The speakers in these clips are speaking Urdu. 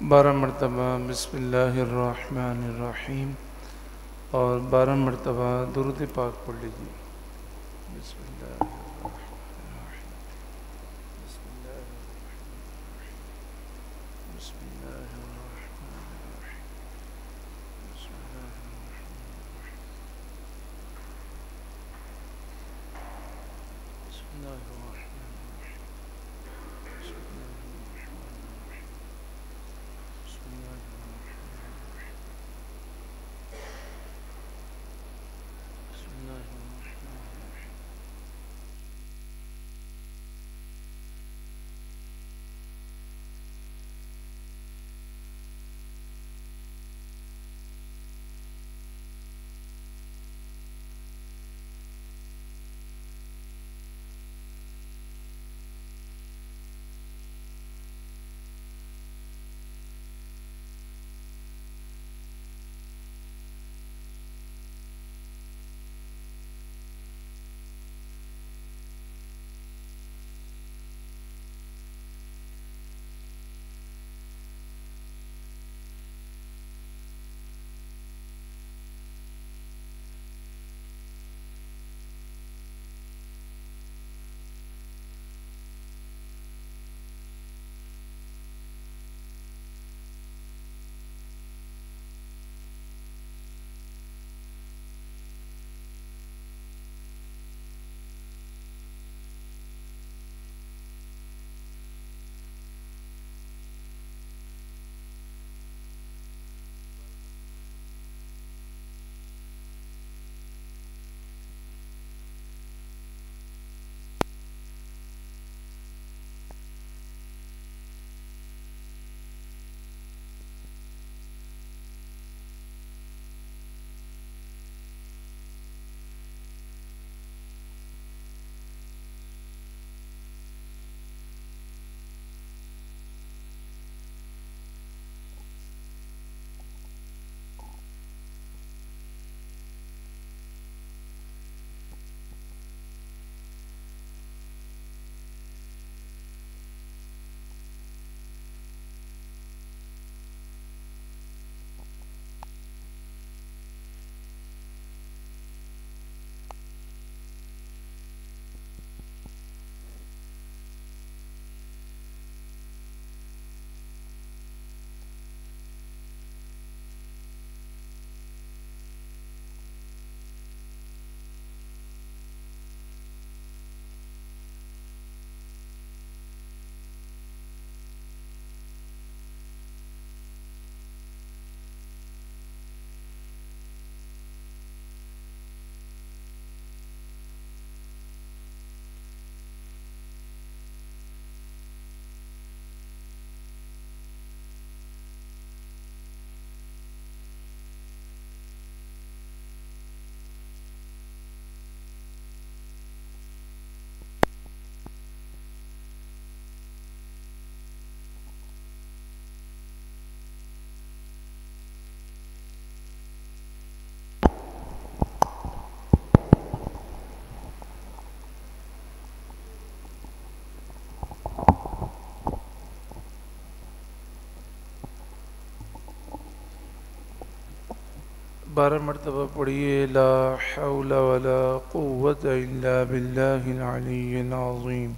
12 मरतबा बिस्मिल्लाहिर्रहमानिर्रहीम और 12 मरतबा दुरूद पाक पढ़ लीजिए। बिस्मिल्लाहिर्रहमानिर्रहीम, बिस्मिल्लाहिर्रहमानिर्रहीम, बारह मरतबा पढ़िए ला हौला वला कुव्वता इल्ला बिल्लाहिल अलिय्यिल अज़ीम।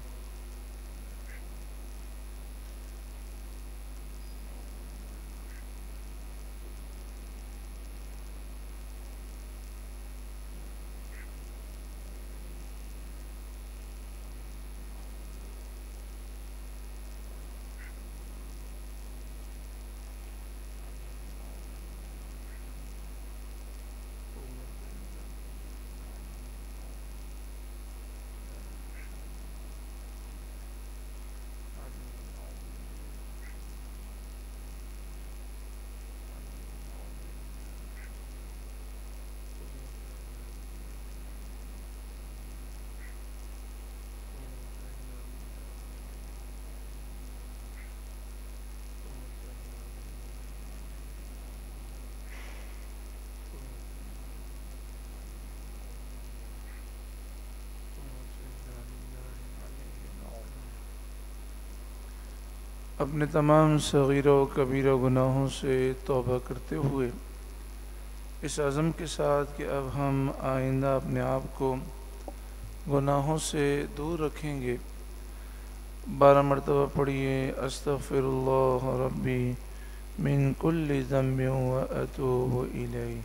اپنے تمام صغیرہ و کبیرہ گناہوں سے توبہ کرتے ہوئے اس عزم کے ساتھ کہ اب ہم آئندہ اپنے آپ کو گناہوں سے دور رکھیں گے، 12 مرتبہ پڑھیے استغفر اللہ ربی من کل ذنب و اتوب الیہ۔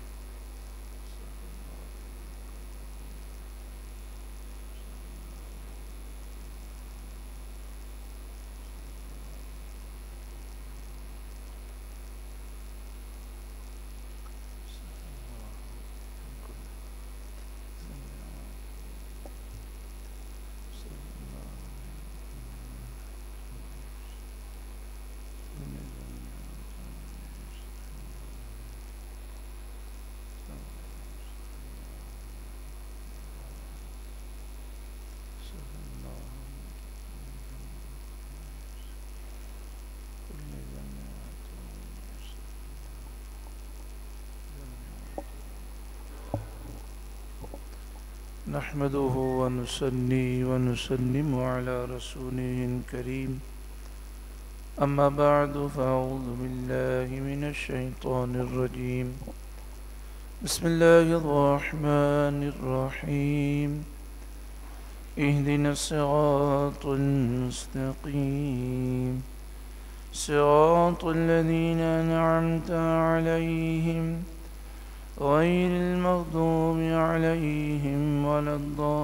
نحمده ونصلي ونسلم على رسوله الكريم، أما بعد فأعوذ بالله من الشيطان الرجيم، بسم الله الرحمن الرحيم، اهدنا الصراط المستقيم، صراط الذين أنعمت عليهم غير المغضوب عليهم ولا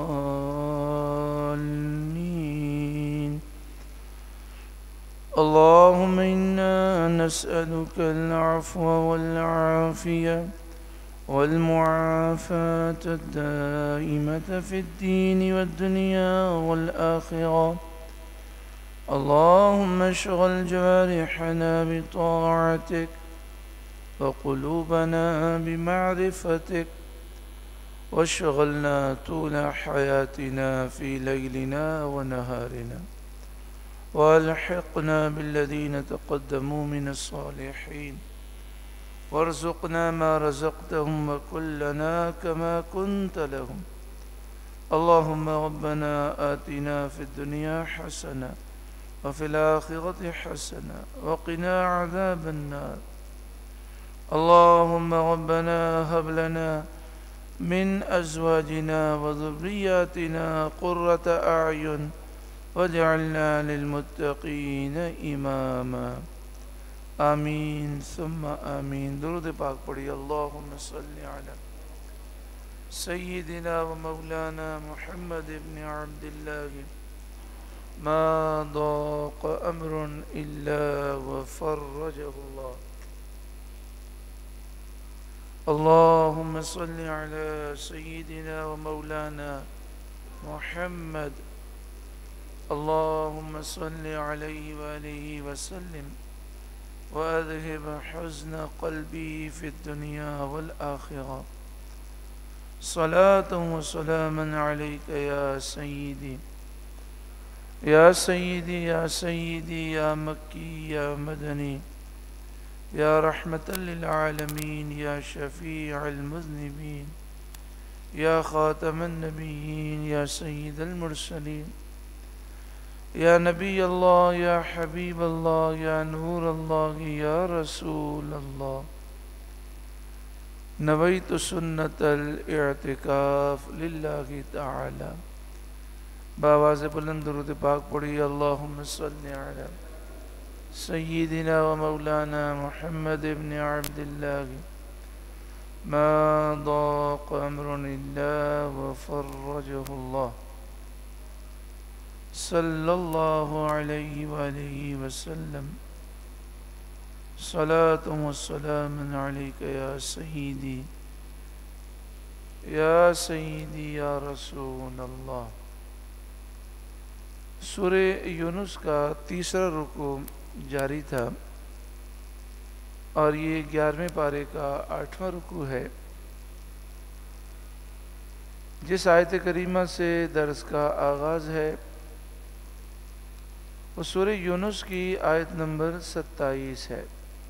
الضالين، اللهم إنا نسألك العفو والعافية والمعافاة الدائمة في الدين والدنيا والآخرة، اللهم اشغل جوارحنا بطاعتك وقلوبنا بمعرفتك، واشغلنا طول حياتنا في ليلنا ونهارنا، والحقنا بالذين تقدموا من الصالحين، وارزقنا ما رزقتهم وكن لنا كما كنت لهم، اللهم ربنا آتنا في الدنيا حسنة وفي الآخرة حسنة وقنا عذاب النار، اللهم ربنا هب لنا من أزواجنا وذرياتنا قرة أعين واجعلنا للمتقين إماما، آمین ثم آمین۔ درود پاک پڑھی۔ اللہم صلی علی سیدنا و مولانا محمد بن عبد اللہ، ما ضاق امر الا وفرجہ اللہ، اللهم صل على سيدنا ومولانا محمد، اللهم صل عليه وآله وسلم وأذهب حزن قلبي في الدنيا والآخرة، صلاة وسلاما عليك يا سيدي يا سيدي يا سيدي يا مكي يا مدني يا رحمة للعالمين، يا شفيع المذنبين، يا خاتم النبيين، يا سيد المرسلين، يا نبي الله، يا حبيب الله، يا نور الله، يا رسول الله، نويت سنة الاعتكاف لله تعالى۔ بآواز بلند درود پاک پڑھی۔ اللہم صلی علی سیدنا و مولانا محمد بن عبد اللہ، ما ضاق امر الا وفرجہ اللہ، صلی اللہ علیہ وآلہ وسلم، صلاة و سلام علیک یا سیدی یا سیدی یا رسول اللہ۔ سورہ یونس کا تیسرا رکوع جاری تھا اور یہ 11ویں پارے کا 8واں رکوع ہے۔ جس آیت کریمہ سے درس کا آغاز ہے وہ سورہ یونس کی آیت نمبر 27 ہے۔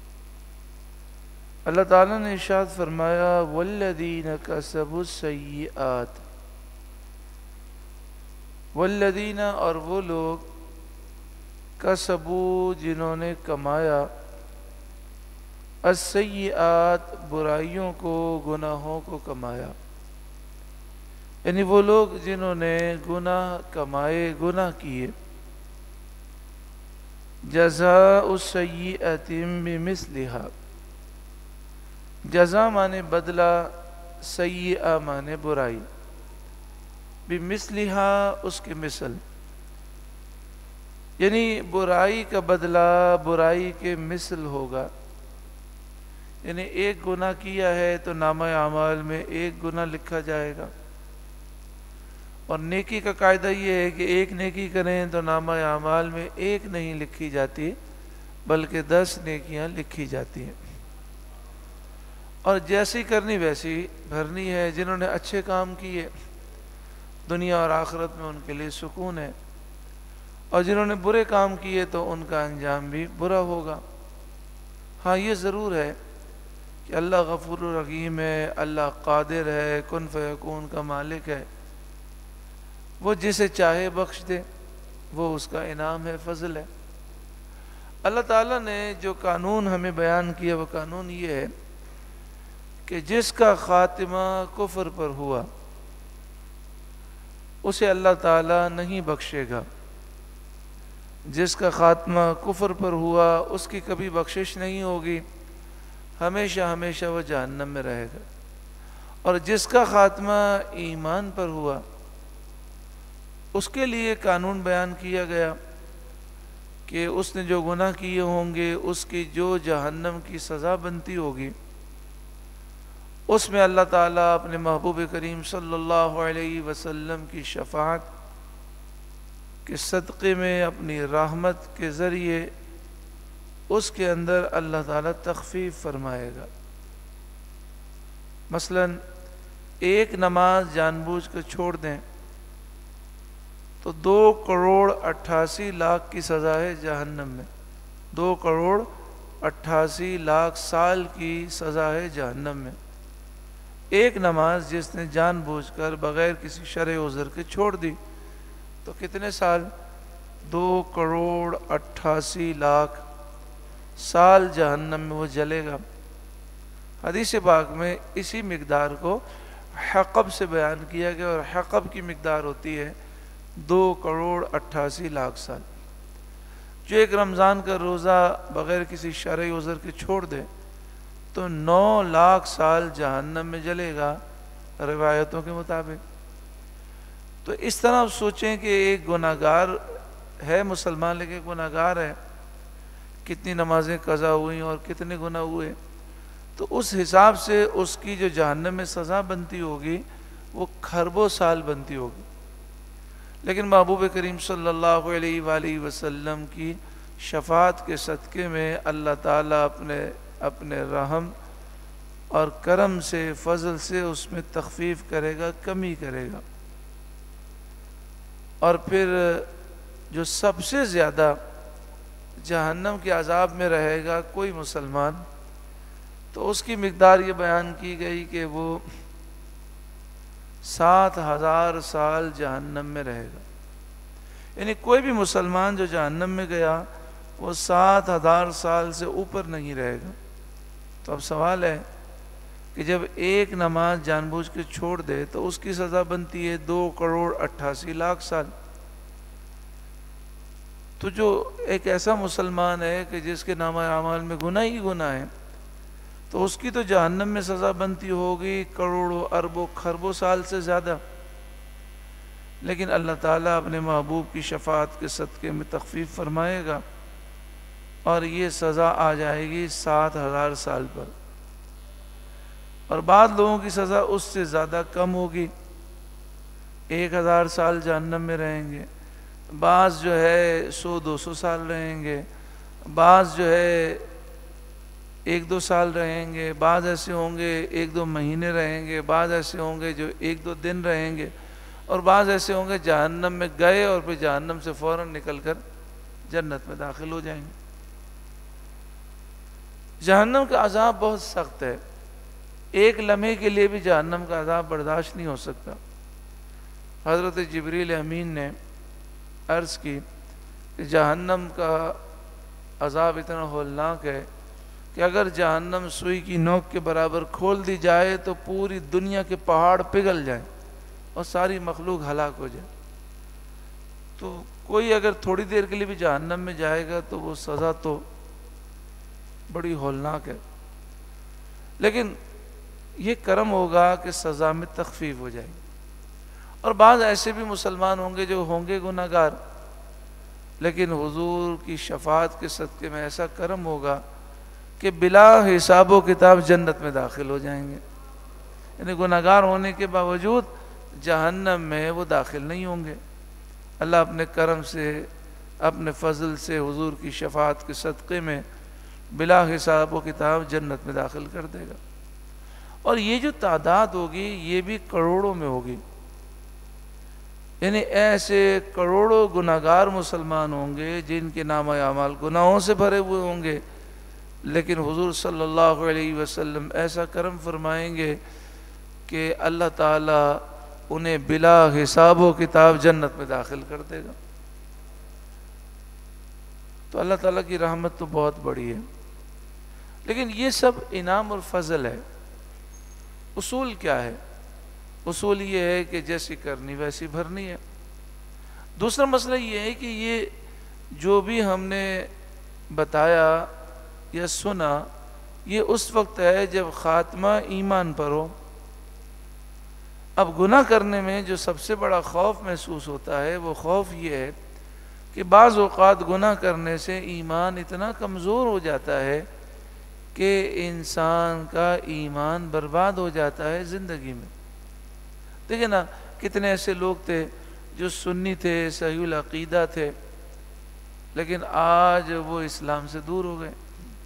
اللہ تعالیٰ نے ارشاد فرمایا والذین کسبوا السیئات، والذین اور وہ لوگ کسبوا جنہوں نے کمایا، السیئات برائیوں کو، گناہوں کو کمایا، یعنی وہ لوگ جنہوں نے گناہ کمائے، گناہ کیے، جزاء سیئۃ بمثلھا، جزا مانے بدلہ، سیئہ مانے برائی، بمثلھا اس کی مثل، یعنی برائی کا بدلہ برائی کے مثل ہوگا۔ یعنی ایک گناہ کیا ہے تو نامہ اعمال میں ایک گناہ لکھا جائے گا، اور نیکی کا قاعدہ یہ ہے کہ ایک نیکی کریں تو نامہ اعمال میں ایک نہیں لکھی جاتی بلکہ 10 نیکیاں لکھی جاتی ہیں، اور جیسی کرنی ویسی بھرنی ہے۔ جنہوں نے اچھے کام کیے دنیا اور آخرت میں ان کے لیے سکون ہے، اور جنہوں نے برے کام کیے تو ان کا انجام بھی برا ہوگا۔ ہاں یہ ضرور ہے کہ اللہ غفور الرحیم ہے، اللہ قادر ہے، کن فیکون کا مالک ہے، وہ جسے چاہے بخش دے، وہ اس کا انعام ہے، فضل ہے۔ اللہ تعالیٰ نے جو قانون ہمیں بیان کیا وہ قانون یہ ہے کہ جس کا خاتمہ کفر پر ہوا اسے اللہ تعالیٰ نہیں بخشے گا، جس کا خاتمہ کفر پر ہوا اس کی کبھی بخشش نہیں ہوگی، ہمیشہ ہمیشہ وہ جہنم میں رہے گا، اور جس کا خاتمہ ایمان پر ہوا اس کے لیے قانون بیان کیا گیا کہ اس نے جو گناہ کیے ہوں گے اس کی جو جہنم کی سزا بنتی ہوگی، اس میں اللہ تعالیٰ اپنے محبوب کریم صلی اللہ علیہ وسلم کی شفاعت کے صدقے میں، اپنی رحمت کے ذریعے اس کے اندر اللہ تعالیٰ تخفیف فرمائے گا۔ مثلا ایک نماز جان بوجھ کر چھوڑ دیں تو 2,88,00,000 کی سزا ہے جہنم میں، 2,88,00,000 سال کی سزا ہے جہنم میں۔ ایک نماز جس نے جان بوجھ کر بغیر کسی شرع عذر کے چھوڑ دی تو کتنے سال؟ 2,88,00,000 سال جہنم میں وہ جلے گا۔ حدیث پاک میں اسی مقدار کو حقب سے بیان کیا گیا، اور حقب کی مقدار ہوتی ہے 2,88,00,000 سال۔ جو ایک رمضان کا روزہ بغیر کسی شرعی عذر کے چھوڑ دے تو 9,00,000 سال جہنم میں جلے گا روایتوں کے مطابق۔ تو اس طرح آپ سوچیں کہ ایک گناہگار ہے مسلمان لیکن گناہگار ہے، کتنی نمازیں قضا ہوئیں اور کتنے گناہ ہوئے، تو اس حساب سے اس کی جو جہنم میں سزا بنتی ہوگی وہ کھربوں سال بنتی ہوگی۔ لیکن محبوب کریم صلی اللہ علیہ وآلہ وسلم کی شفاعت کے صدقے میں اللہ تعالیٰ اپنے رحم اور کرم سے، فضل سے اس میں تخفیف کرے گا، کمی کرے گا۔ اور پھر جو سب سے زیادہ جہنم کے عذاب میں رہے گا کوئی مسلمان، تو اس کی مقدار یہ بیان کی گئی کہ وہ 7,000 سال جہنم میں رہے گا۔ یعنی کوئی بھی مسلمان جو جہنم میں گیا وہ 7,000 سال سے اوپر نہیں رہے گا۔ تو اب سوال ہے کہ جب ایک نماز جان بوجھ کے چھوڑ دے تو اس کی سزا بنتی ہے 2,88,00,000 سال۔ تو جو ایک ایسا مسلمان ہے کہ جس کے نامہ اعمال میں گناہ ہی گناہ ہے، تو اس کی تو جہنم میں سزا بنتی ہوگی کروڑوں اربوں کھربوں سال سے زیادہ، لیکن اللہ تعالیٰ اپنے محبوب کی شفاعت کے صدقے میں تخفیف فرمائے گا، اور یہ سزا آ جائے گی 7,000 سال پر۔ اور بعض لوگوں کی سزا اس سے زیادہ کم ہوگی، 1,000 سال جہنم میں رہیں گے، بعض جو ہے 100-200 سال رہیں گے، بعض جو ہے 1-2 سال رہیں گے، بعض ایسے ہوں گے 1-2 مہینے رہیں گے، بعض ایسے ہوں گے جو 1-2 دن رہیں گے، اور بعض ایسے ہوں گے جہنم میں گئے اور پھر جہنم سے فوراً نکل کر جنت میں داخل ہو جائیں گے۔ جہنم کا عذاب بہت سخت ہے، ایک لمحے کے لیے بھی جہنم کا عذاب برداشت نہیں ہو سکتا۔ حضرت جبریل امین نے عرض کی کہ جہنم کا عذاب اتنا ہولناک ہے کہ اگر جہنم سوئی کی نوک کے برابر کھول دی جائے تو پوری دنیا کے پہاڑ پگھل جائیں اور ساری مخلوق ہلاک ہو جائے. تو کوئی اگر تھوڑی دیر کے لیے بھی جہنم میں جائے گا تو وہ سزا تو بڑی ہولناک ہے. لیکن یہ کرم ہوگا کہ سزا میں تخفیف ہو جائے گی. اور بعض ایسے بھی مسلمان ہوں گے جو ہوں گے گناہ گار، لیکن حضور کی شفاعت کے صدقے میں ایسا کرم ہوگا کہ بلا حساب و کتاب جنت میں داخل ہو جائیں گے. یعنی گناہ گار ہونے کے باوجود جہنم میں وہ داخل نہیں ہوں گے. اللہ اپنے کرم سے، اپنے فضل سے حضور کی شفاعت کے صدقے میں بلا حساب و کتاب جنت میں داخل کر دے گا. اور یہ جو تعداد ہوگی یہ بھی کروڑوں میں ہوگی. یعنی ایسے کروڑوں گناہ گار مسلمان ہوں گے جن کے نامہ اعمال گناہوں سے بھرے ہوئے ہوں گے، لیکن حضور صلی اللہ علیہ وسلم ایسا کرم فرمائیں گے کہ اللہ تعالیٰ انہیں بلا حساب و کتاب جنت میں داخل کر دے گا. تو اللہ تعالیٰ کی رحمت تو بہت بڑی ہے. لیکن یہ سب انعام اور فضل ہے. اصول کیا ہے؟ اصول یہ ہے کہ جیسی کرنی ویسی بھرنی ہے. دوسرا مسئلہ یہ ہے کہ یہ جو بھی ہم نے بتایا یا سنا یہ اس وقت ہے جب خاتمہ ایمان پر ہو. اب گناہ کرنے میں جو سب سے بڑا خوف محسوس ہوتا ہے وہ خوف یہ ہے کہ بعض اوقات گناہ کرنے سے ایمان اتنا کمزور ہو جاتا ہے کہ انسان کا ایمان برباد ہو جاتا ہے زندگی میں. دیکھیں نا کتنے ایسے لوگ تھے جو سنی تھے، صحیح العقیدہ تھے، لیکن آج وہ اسلام سے دور ہو گئے.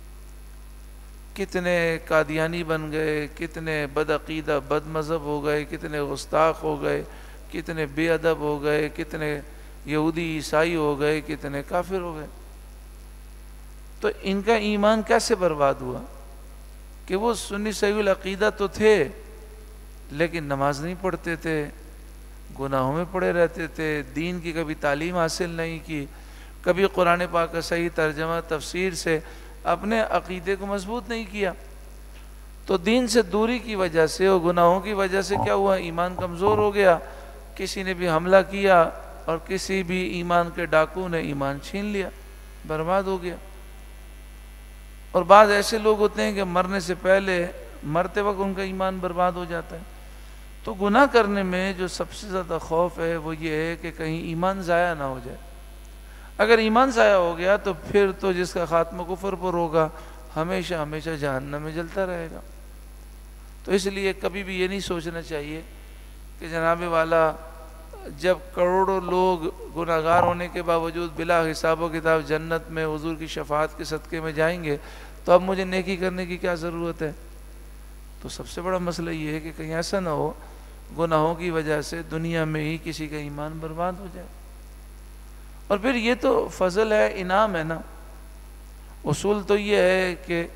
کتنے قادیانی بن گئے، کتنے بدعقیدہ بد مذہب ہو گئے، کتنے گستاخ ہو گئے، کتنے بے ادب ہو گئے، کتنے یہودی عیسائی ہو گئے، کتنے کافر ہو گئے. تو ان کا ایمان کیسے برباد ہوا کہ وہ سنی صحیح العقیدہ تو تھے لیکن نماز نہیں پڑھتے تھے، گناہوں میں پڑے رہتے تھے، دین کی کبھی تعلیم حاصل نہیں کی، کبھی قرآن پاک کا صحیح ترجمہ تفسیر سے اپنے عقیدے کو مضبوط نہیں کیا. تو دین سے دوری کی وجہ سے اور گناہوں کی وجہ سے کیا ہوا؟ ایمان کمزور ہو گیا. کسی نے بھی حملہ کیا اور کسی بھی ایمان کے ڈاکو نے ایمان چھین لیا، برباد ہو گیا. اور بعض ایسے لوگ ہوتے ہیں کہ مرنے سے پہلے، مرتے وقت ان کا ایمان برباد ہو جاتا ہے. تو گناہ کرنے میں جو سب سے زیادہ خوف ہے وہ یہ ہے کہ کہیں ایمان ضائع نہ ہو جائے. اگر ایمان ضائع ہو گیا تو پھر تو جس کا خاتمہ کفر پر ہوگا ہمیشہ ہمیشہ جہنم میں جلتا رہے گا. تو اس لیے کبھی بھی یہ نہیں سوچنا چاہیے کہ جناب والا جب کروڑوں لوگ گناہ گار ہونے کے باوجود بلا حساب و کتاب جنت میں حضور کی شفاعت کے صدقے میں جائیں گے تو اب مجھے نیکی کرنے کی کیا ضرورت ہے؟ تو سب سے بڑا مسئلہ یہ ہے کہ کہیں ایسا نہ ہو گناہوں کی وجہ سے دنیا میں ہی کسی کا ایمان برباد ہو جائے. اور پھر یہ تو فضل ہے، انعام ہے نا. اصول تو یہ ہے کہ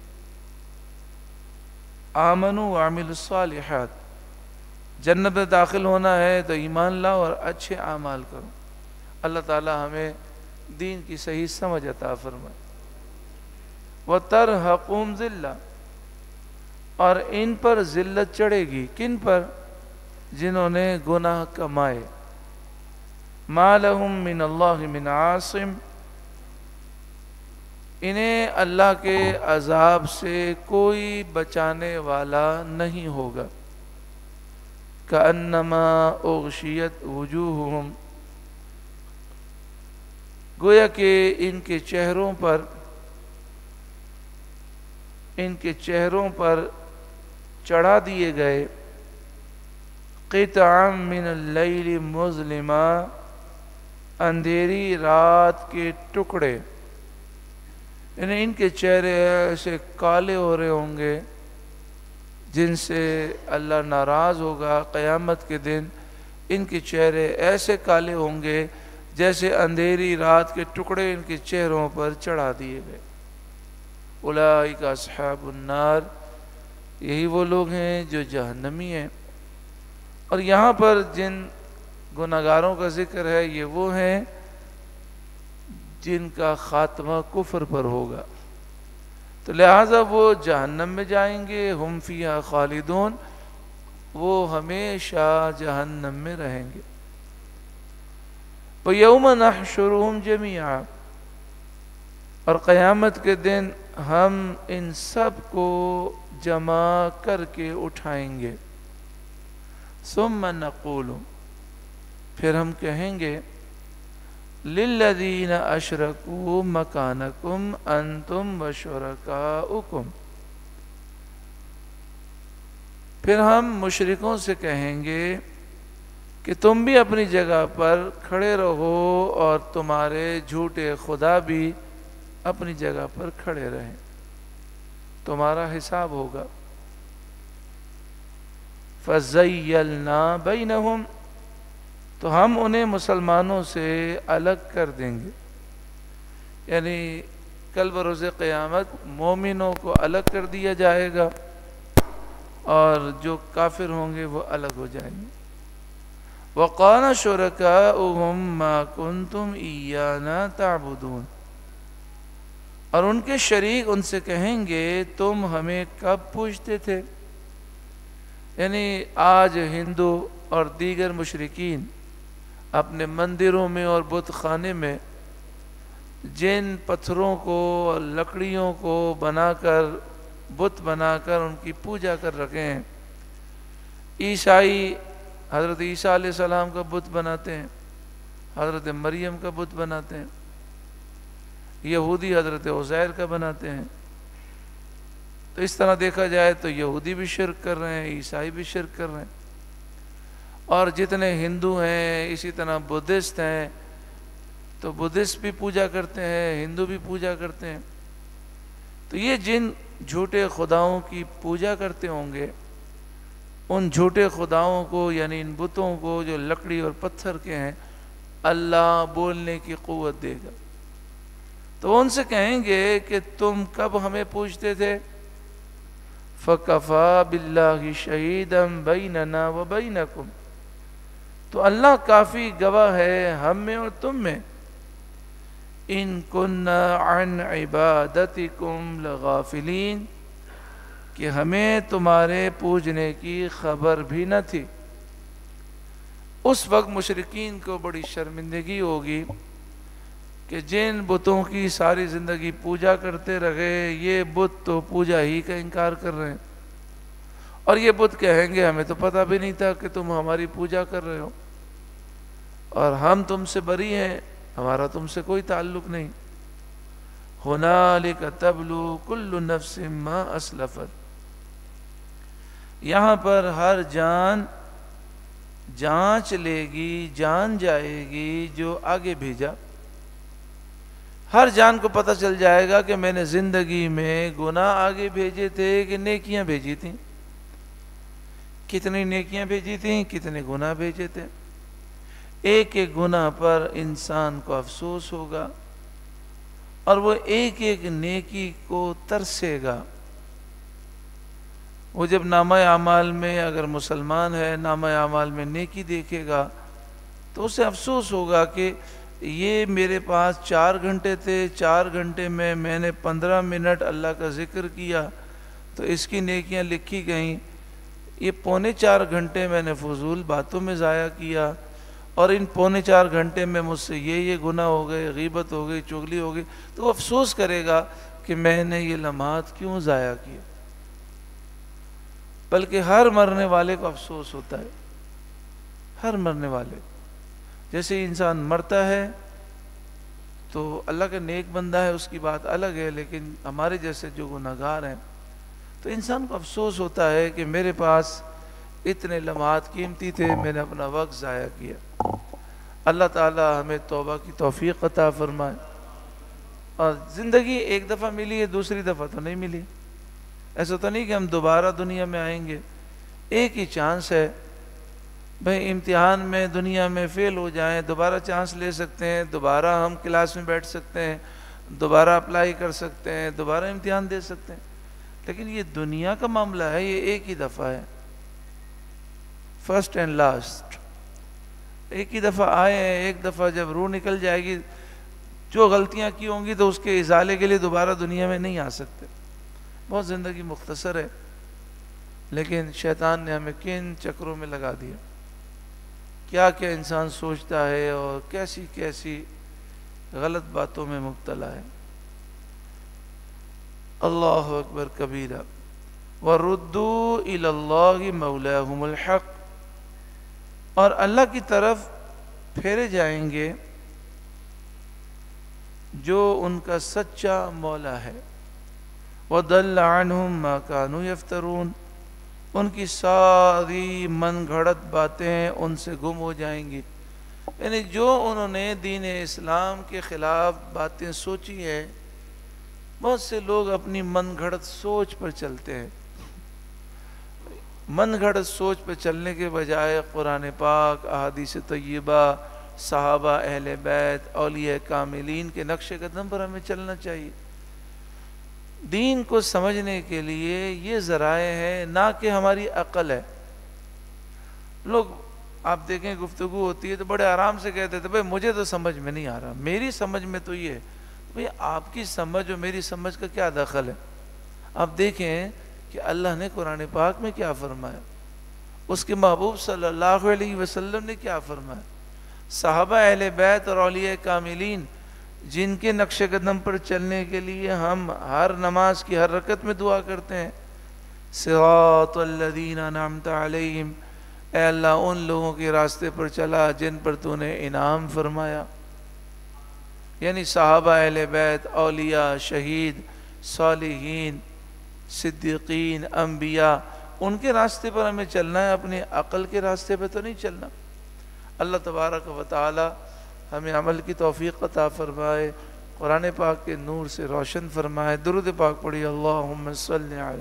آمنوا وعملوا الصالحات، جنت میں داخل ہونا ہے تو ایمان لاؤ اور اچھے اعمال کرو. اللہ تعالی ہمیں دین کی صحیح سمجھ عطا فرمائے. وَتَرْهَقُهُمْ ذِلَّةٌ، اور ان پر ذلت چڑھے گی. کن پر؟ جنہوں نے گناہ کمائے. مَا لَهُم مِّنَ اللَّهِ مِنْ عَاصِمٍ، انہیں اللہ کے عذاب سے کوئی بچانے والا نہیں ہوگا. كَأَنَّمَا أُغْشِيَتْ وُجُوهُهُمْ، گویا کہ ان کے چہروں پر چڑھا دیے گئے قطعا من اللیل مظلما، اندھیری رات کے ٹکڑے. یعنی ان کے چہرے ایسے کالے ہو رہے ہوں گے جن سے اللہ ناراض ہوگا. قیامت کے دن ان کے چہرے ایسے کالے ہوں گے جیسے اندھیری رات کے ٹکڑے ان کے چہروں پر چڑھا دیے گئے. اولئک اصحاب النار، یہی وہ لوگ ہیں جو جہنمی ہیں. اور یہاں پر جن گناہگاروں کا ذکر ہے یہ وہ ہیں جن کا خاتمہ کفر پر ہوگا، تو لہٰذا وہ جہنم میں جائیں گے، ہم فیہا خالدون، وہ ہمیشہ جہنم میں رہیں گے۔ وَيَوْمَ نَحْشُرُهُمْ جَمِيعًا، اور قیامت کے دن ہم ان سب کو جمع کر کے اٹھائیں گے۔ ثُمَّ نَقُولُ، پھر ہم کہیں گے لِلَّذِينَ أَشْرَكُوا مَكَانَكُمْ أَنْتُمْ وَشُرَكَاؤُكُمْ، پھر ہم مشرکوں سے کہیں گے کہ تم بھی اپنی جگہ پر کھڑے رہو اور تمہارے جھوٹے خدا بھی اپنی جگہ پر کھڑے رہیں، تمہارا حساب ہوگا۔ فَزَيَّلْنَا بَيْنَهُمْ، تو ہم انہیں مسلمانوں سے الگ کر دیں گے، یعنی کل بروز قیامت مومنوں کو الگ کر دیا جائے گا اور جو کافر ہوں گے وہ الگ ہو جائیں گے۔ وَقَالَ شُرَكَاؤُهُمْ مَا كُنْتُمْ إِيَّانَا تَعْبُدُونَ، اور ان کے شریک ان سے کہیں گے تم ہمیں کب پوجتے تھے؟ یعنی آج ہندو اور دیگر مشرکین اپنے مندروں میں اور بت خانے میں جن پتھروں کو اور لکڑیوں کو بنا کر بت بنا کر ان کی پوجا کر رکھے ہیں۔ عیسائی حضرت عیسیٰ علیہ السلام کا بت بناتے ہیں، حضرت مریم کا بت بناتے ہیں، یہودی حضرت عزیر کا بناتے ہیں۔ تو اس طرح دیکھا جائے تو یہودی بھی شرک کر رہے ہیں، عیسائی بھی شرک کر رہے ہیں، اور جتنے ہندو ہیں اسی طرح بدھسٹ ہیں تو بدھسٹ بھی پوجا کرتے ہیں، ہندو بھی پوجا کرتے ہیں۔ تو یہ جن جھوٹے خداؤں کی پوجا کرتے ہوں گے، ان جھوٹے خداؤں کو یعنی ان بتوں کو جو لکڑی اور پتھر کے ہیں، اللہ بولنے کی قوت دے گا۔ تو وہ ان سے کہیں گے کہ تم کب ہمیں پوجتے تھے؟ فَكَفَى بِاللَّهِ شَهِيدًا بَيْنَنَا وَبَيْنَكُمْ، تو اللہ کافی گواہ ہے ہم میں اور تم میں۔ إِن كُنَّا عَنْ عِبَادَتِكُمْ لَغَافِلِينَ، کہ ہمیں تمہارے پوجنے کی خبر بھی نہ تھی۔ اس وقت مشرکین کو بڑی شرمندگی ہوگی کہ جن بتوں کی ساری زندگی پوجا کرتے رہے، یہ بت تو پوجا ہی کا انکار کر رہے ہیں، اور یہ بت کہیں گے ہمیں تو پتہ بھی نہیں تھا کہ تم ہماری پوجا کر رہے ہو، اور ہم تم سے بری ہیں، ہمارا تم سے کوئی تعلق نہیں۔ هُنَالِكَ تَبْلُو كُلُّ نَفْسٍ مَا أَسْلَفَتْ، یہاں پر ہر جان جانچ لے گی، جان جائے گی جو آگے بھیجا۔ ہر جان کو پتہ چل جائے گا کہ میں نے زندگی میں گناہ آگے بھیجے تھے کہ نیکیاں بھیجی تھیں، کتنی نیکیاں بھیجی تھیں، کتنے گناہ بھیجے تھے۔ ایک ایک گناہ پر انسان کو افسوس ہوگا اور وہ ایک ایک نیکی کو ترسے گا۔ وہ جب نامہ اعمال میں اگر مسلمان ہے، نامہ اعمال میں نیکی دیکھے گا تو اسے افسوس ہوگا کہ یہ میرے پاس 4 گھنٹے تھے، 4 گھنٹے میں نے 15 منٹ اللہ کا ذکر کیا تو اس کی نیکیاں لکھی گئیں، یہ 3.25 گھنٹے میں نے فضول باتوں میں ضائع کیا، اور ان 3.25 گھنٹے میں مجھ سے یہ گناہ ہو گئے، غیبت ہو گئی، چغلی ہو گئی، تو وہ افسوس کرے گا کہ میں نے یہ لمحات کیوں ضائع کیے۔ بلکہ ہر مرنے والے کو افسوس ہوتا ہے، ہر مرنے والے۔ جیسے انسان مرتا ہے تو اللہ کا نیک بندہ ہے اس کی بات الگ ہے، لیکن ہمارے جیسے جو گناہگار ہیں تو انسان کو افسوس ہوتا ہے کہ میرے پاس اتنے لمحات قیمتی تھے، میں نے اپنا وقت ضائع کیا۔ اللہ تعالی ہمیں توبہ کی توفیق عطا فرمائے۔ اور زندگی ایک دفعہ ملی ہے، دوسری دفعہ تو نہیں ملی، ایسا تو نہیں کہ ہم دوبارہ دنیا میں آئیں گے، ایک ہی چانس ہے۔ بھئی امتحان میں دنیا میں فیل ہو جائیں، دوبارہ چانس لے سکتے ہیں، دوبارہ ہم کلاس میں بیٹھ سکتے ہیں، دوبارہ اپلائی کر سکتے ہیں، دوبارہ امتحان دے سکتے ہیں، لیکن یہ دنیا کا معاملہ ہے، یہ ایک ہی دفعہ ہے، فرسٹ اینڈ لاسٹ۔ ایک ہی دفعہ آئے ہیں، ایک دفعہ جب روح نکل جائے گی جو غلطیاں کی ہوں گی تو اس کے ازالے کے لیے دوبارہ دنیا میں نہیں آ سکتے. بہت زندگی مختصر ہے، لیکن شیطان نے ہمیں کن چکروں میں لگا دیا. کیا کیا انسان سوچتا ہے اور کیسی کیسی غلط باتوں میں مبتلا ہے. اللہ اکبر کبیرہ. وَرُدُّوا إِلَى اللَّهِ مَوْلَاهُمُ الْحَقِّ، اور اللہ کی طرف پھیرے جائیں گے جو ان کا سچا مولا ہے. وَضَلَّ عَنْهُمْ مَا كَانُوا يَفْتَرُونَ، ان کی ساری من گھڑت باتیں ان سے گم ہو جائیں گی. یعنی جو انہوں نے دین اسلام کے خلاف باتیں سوچی ہیں، بہت سے لوگ اپنی من گھڑت سوچ پر چلتے ہیں. من گھڑت سوچ پہ چلنے کے بجائے قرآن پاک، احادیث طیبہ، صحابہ، اہل بیت، اولیاء کاملین کے نقش قدم پر ہمیں چلنا چاہیے. دین کو سمجھنے کے لیے یہ ذرائع ہے، نہ کہ ہماری عقل ہے. لوگ آپ دیکھیں گفتگو ہوتی ہے تو بڑے آرام سے کہتے تھے بھائی مجھے تو سمجھ میں نہیں آ رہا، میری سمجھ میں تو یہ ہے. بھائی آپ کی سمجھ اور میری سمجھ کا کیا دخل ہے؟ آپ دیکھیں کہ اللہ نے قرآن پاک میں کیا فرمایا، اس کے محبوب صلی اللہ علیہ وسلم نے کیا فرمایا، صحابہ، اہل بیت اور اولیاء کاملین جن کے نقش قدم پر چلنے کے لیے ہم ہر نماز کی ہر رکعت میں دعا کرتے ہیں، صراط الذین انعمت علیہم، اے اللہ ان لوگوں کے راستے پر چلا جن پر تو نے انعام فرمایا. یعنی صحابہ، اہل بیت، اولیاء، شہید، صالحین، صدیقین، انبیاء، ان کے راستے پر ہمیں چلنا ہے، اپنے عقل کے راستے پہ تو نہیں چلنا. اللہ تبارک و تعالی ہمیں عمل کی توفیق عطا فرمائے، قرآن پاک کے نور سے روشن فرمائے. درود پاک پڑھی. اللہم صلی علی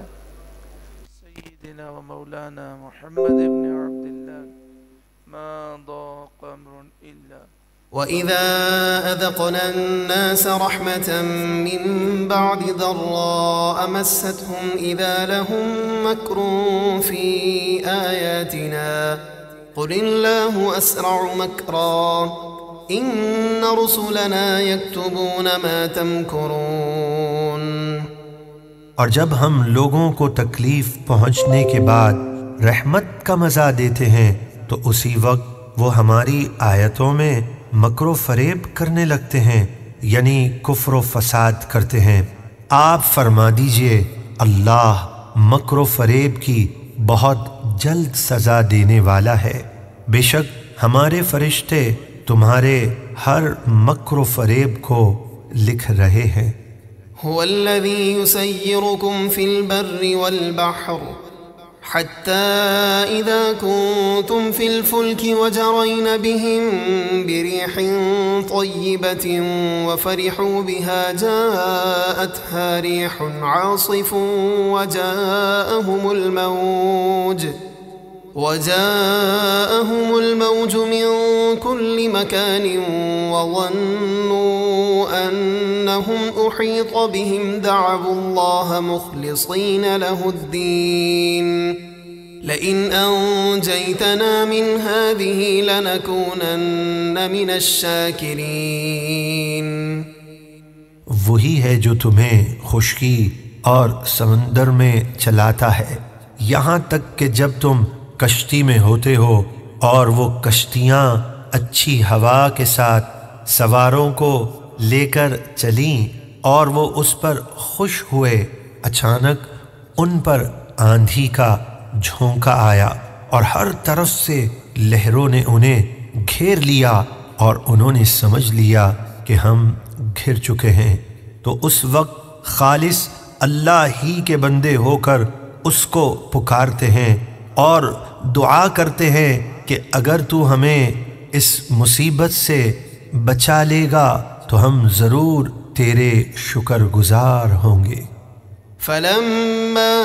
سیدنا و مولانا محمد ابن عبداللہ ما ضاق امر الا. وَإِذَا أَذَقْنَا النَّاسَ رَحْمَةً مِّن بَعْدِ ضَرَّاءَ مَسَّتْهُمْ إِذَا لَهُم مَّكْرٌ فِي آيَاتِنَا قُلِ اللَّهُ أَسْرَعُ مَكْرًا إِنَّ رُسُلَنَا يَكْتُبُونَ مَا تَمْكُرُونَ. اور جب ہم لوگوں کو تکلیف پہنچنے کے بعد رحمت کا مزہ دیتے ہیں تو اسی وقت وہ ہماری آیتوں میں مکر و فریب کرنے لگتے ہیں، یعنی کفر و فساد کرتے ہیں. آپ فرما دیجئے اللہ مکر و فریب کی بہت جلد سزا دینے والا ہے. بے شک ہمارے فرشتے تمہارے ہر مکر و فریب کو لکھ رہے ہیں. هو الذي يسيركم في البر والبحر حتى إذا كنتم في الفلك وجرين بهم بريح طيبة وفرحوا بها جاءتها ريح عاصف وجاءهم الموج من كل مكان وظنوا أنهم أحيط بهم دعوا الله مخلصين له الدين لئن أنجيتنا من هذه لنكونن من الشاكرين. وہی ہے جو تمہیں خشکی اور سمندر میں چلاتا ہے یہاں تک کہ جب تم کشتی میں ہوتے ہو اور وہ کشتیاں اچھی ہوا کے ساتھ سواروں کو لے کر چلیں اور وہ اس پر خوش ہوئے، اچانک ان پر آندھی کا جھونکا آیا اور ہر طرف سے لہروں نے انہیں گھیر لیا اور انہوں نے سمجھ لیا کہ ہم گھر چکے ہیں. تو اس وقت خالص اللہ ہی کے بندے ہو کر اس کو پکارتے ہیں اور دعا کرتے ہیں کہ اگر تو ہمیں اس مصیبت سے بچا لے گا تو ہم ضرور تیرے شکر گزار ہوں گے. فَلَمَّا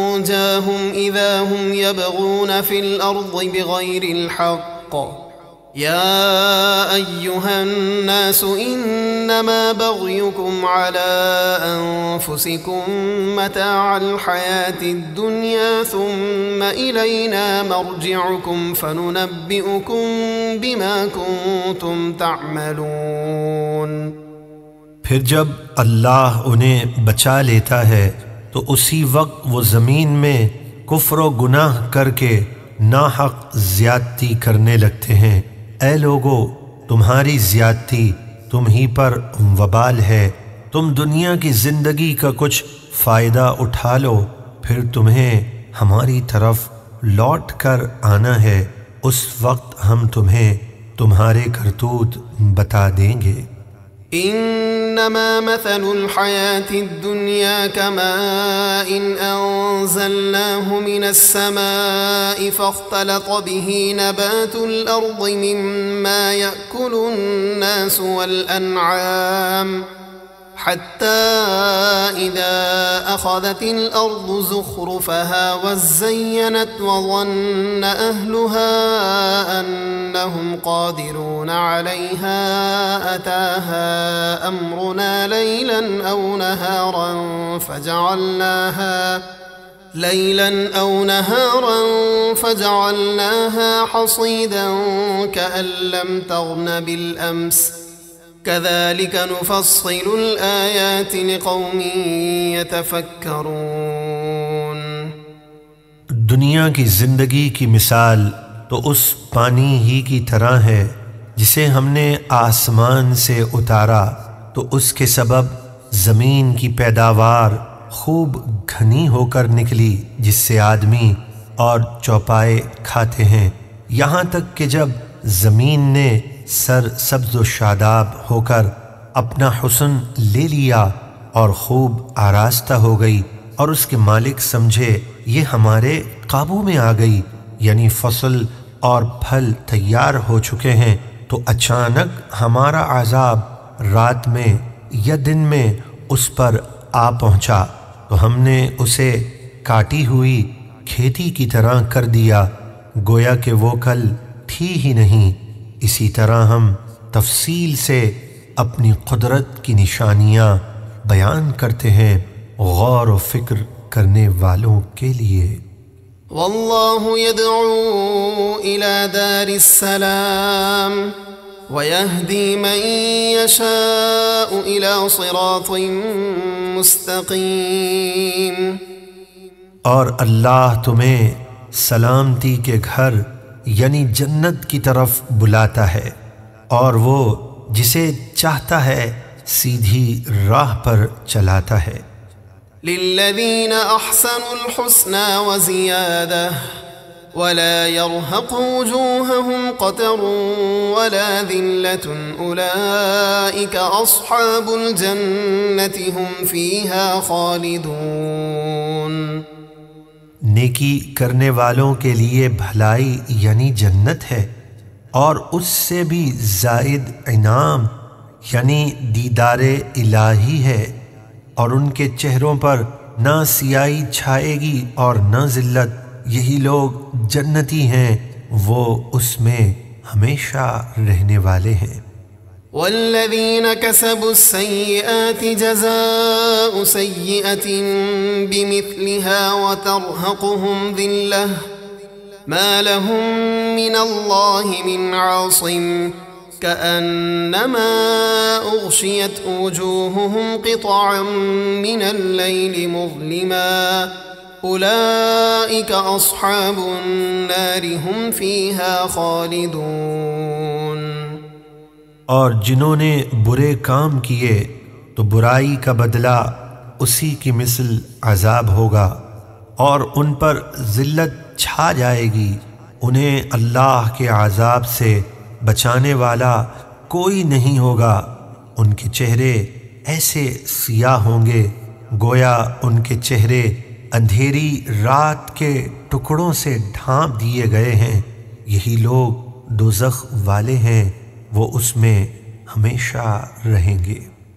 أَنْجَاهُمْ إِذَا هُمْ يَبْغُونَ فِي الْأَرْضِ بِغَيْرِ الْحَقِّ يا أيها الناس إنما بغيكم على أنفسكم متاع الحياة الدنيا ثم إلينا مرجعكم فننبئكم بما كنتم تعملون۔ پھر جب اللہ انہیں بچا لیتا ہے تو اسی وقت وہ زمین میں کفر و گناہ کر کے ناحق زیادتی کرنے لگتے ہیں۔ اے لوگو، تمہاری زیادتی تم ہی پر وبال ہے، تم دنیا کی زندگی کا کچھ فائدہ اٹھا لو، پھر تمہیں ہماری طرف لوٹ کر آنا ہے، اس وقت ہم تمہیں تمہارے کرتوت بتا دیں گے۔ إنما مثل الحياة الدنيا كماء أنزلناه من السماء فاختلط به نبات الأرض مما يأكل الناس والأنعام حتى إذا أخذت الأرض زخرفها وزينت وظن أهلها أنهم قادرون عليها أتاها أمرنا ليلا أو نهارا فجعلناها حصيدا كأن لم تغن بالأمس كذلك نفصل الآيات لقوم يتفكرون۔ دنیا کی زندگی کی مثال تو اس پانی ہی کی طرح ہے جسے ہم نے آسمان سے اتارا تو اس کے سبب زمین کی پیداوار خوب گھنی ہو کر نکلی، جس سے آدمی اور چوپائے کھاتے ہیں، یہاں تک کہ جب زمین نے سر سبز و شاداب ہو کر اپنا حسن لے لیا اور خوب آراستہ ہو گئی اور اس کے مالک سمجھے یہ ہمارے قابو میں آ گئی، یعنی فصل اور پھل تیار ہو چکے ہیں، تو اچانک ہمارا عذاب رات میں یا دن میں اس پر آ پہنچا تو ہم نے اسے کاٹی ہوئی کھیتی کی طرح کر دیا، گویا کہ وہ کل تھی ہی نہیں۔ اسی طرح ہم تفصیل سے اپنی قدرت کی نشانیاں بیان کرتے ہیں غور و فکر کرنے والوں کے لیے۔ واللہ يدعو إلى دار السلام ويهدي من يشاء إلى صراط مستقيم۔ اور اللہ تمہیں سلامتی کے گھر یعنی جنت کی طرف بلاتا ہے، اور وہ جسے چاہتا ہے سیدھی راہ پر چلاتا ہے۔ للذین احسنوا الحسنى وزیادہ ولا يرهق وجوههم قتر ولا ذلة اولئک اصحاب الجنة هم فیہا خالدون۔ نیکی کرنے والوں کے لیے بھلائی یعنی جنت ہے، اور اس سے بھی زائد انعام یعنی دیدار الہی ہے، اور ان کے چہروں پر نہ سیاہی چھائے گی اور نہ ذلت، یہی لوگ جنتی ہیں، وہ اس میں ہمیشہ رہنے والے ہیں۔ والذین کسبوا السیئات جزاء سیئة بمثلها وترهقهم ذلة ما لهم من اللہ من عاصم كأنما أغشيت وجوههم قطعا من الليل مظلما أولئك أصحاب النار هم فيها خالدون۔ اور جنہوں نے برے کام کیے تو برائی کا بدلہ اسی کی مثل عذاب ہوگا، اور ان پر ذلت چھا جائے گی، انہیں اللہ کے عذاب سے بچانے والا کوئی نہیں ہوگا، ان کے چہرے ایسے سیاہ ہوں گے گویا ان کے چہرے اندھیری رات کے ٹکڑوں سے ڈھانپ دیے گئے ہیں، یہی لوگ دوزخ والے ہیں، وہ اس میں ہمیشہ رہیں گے۔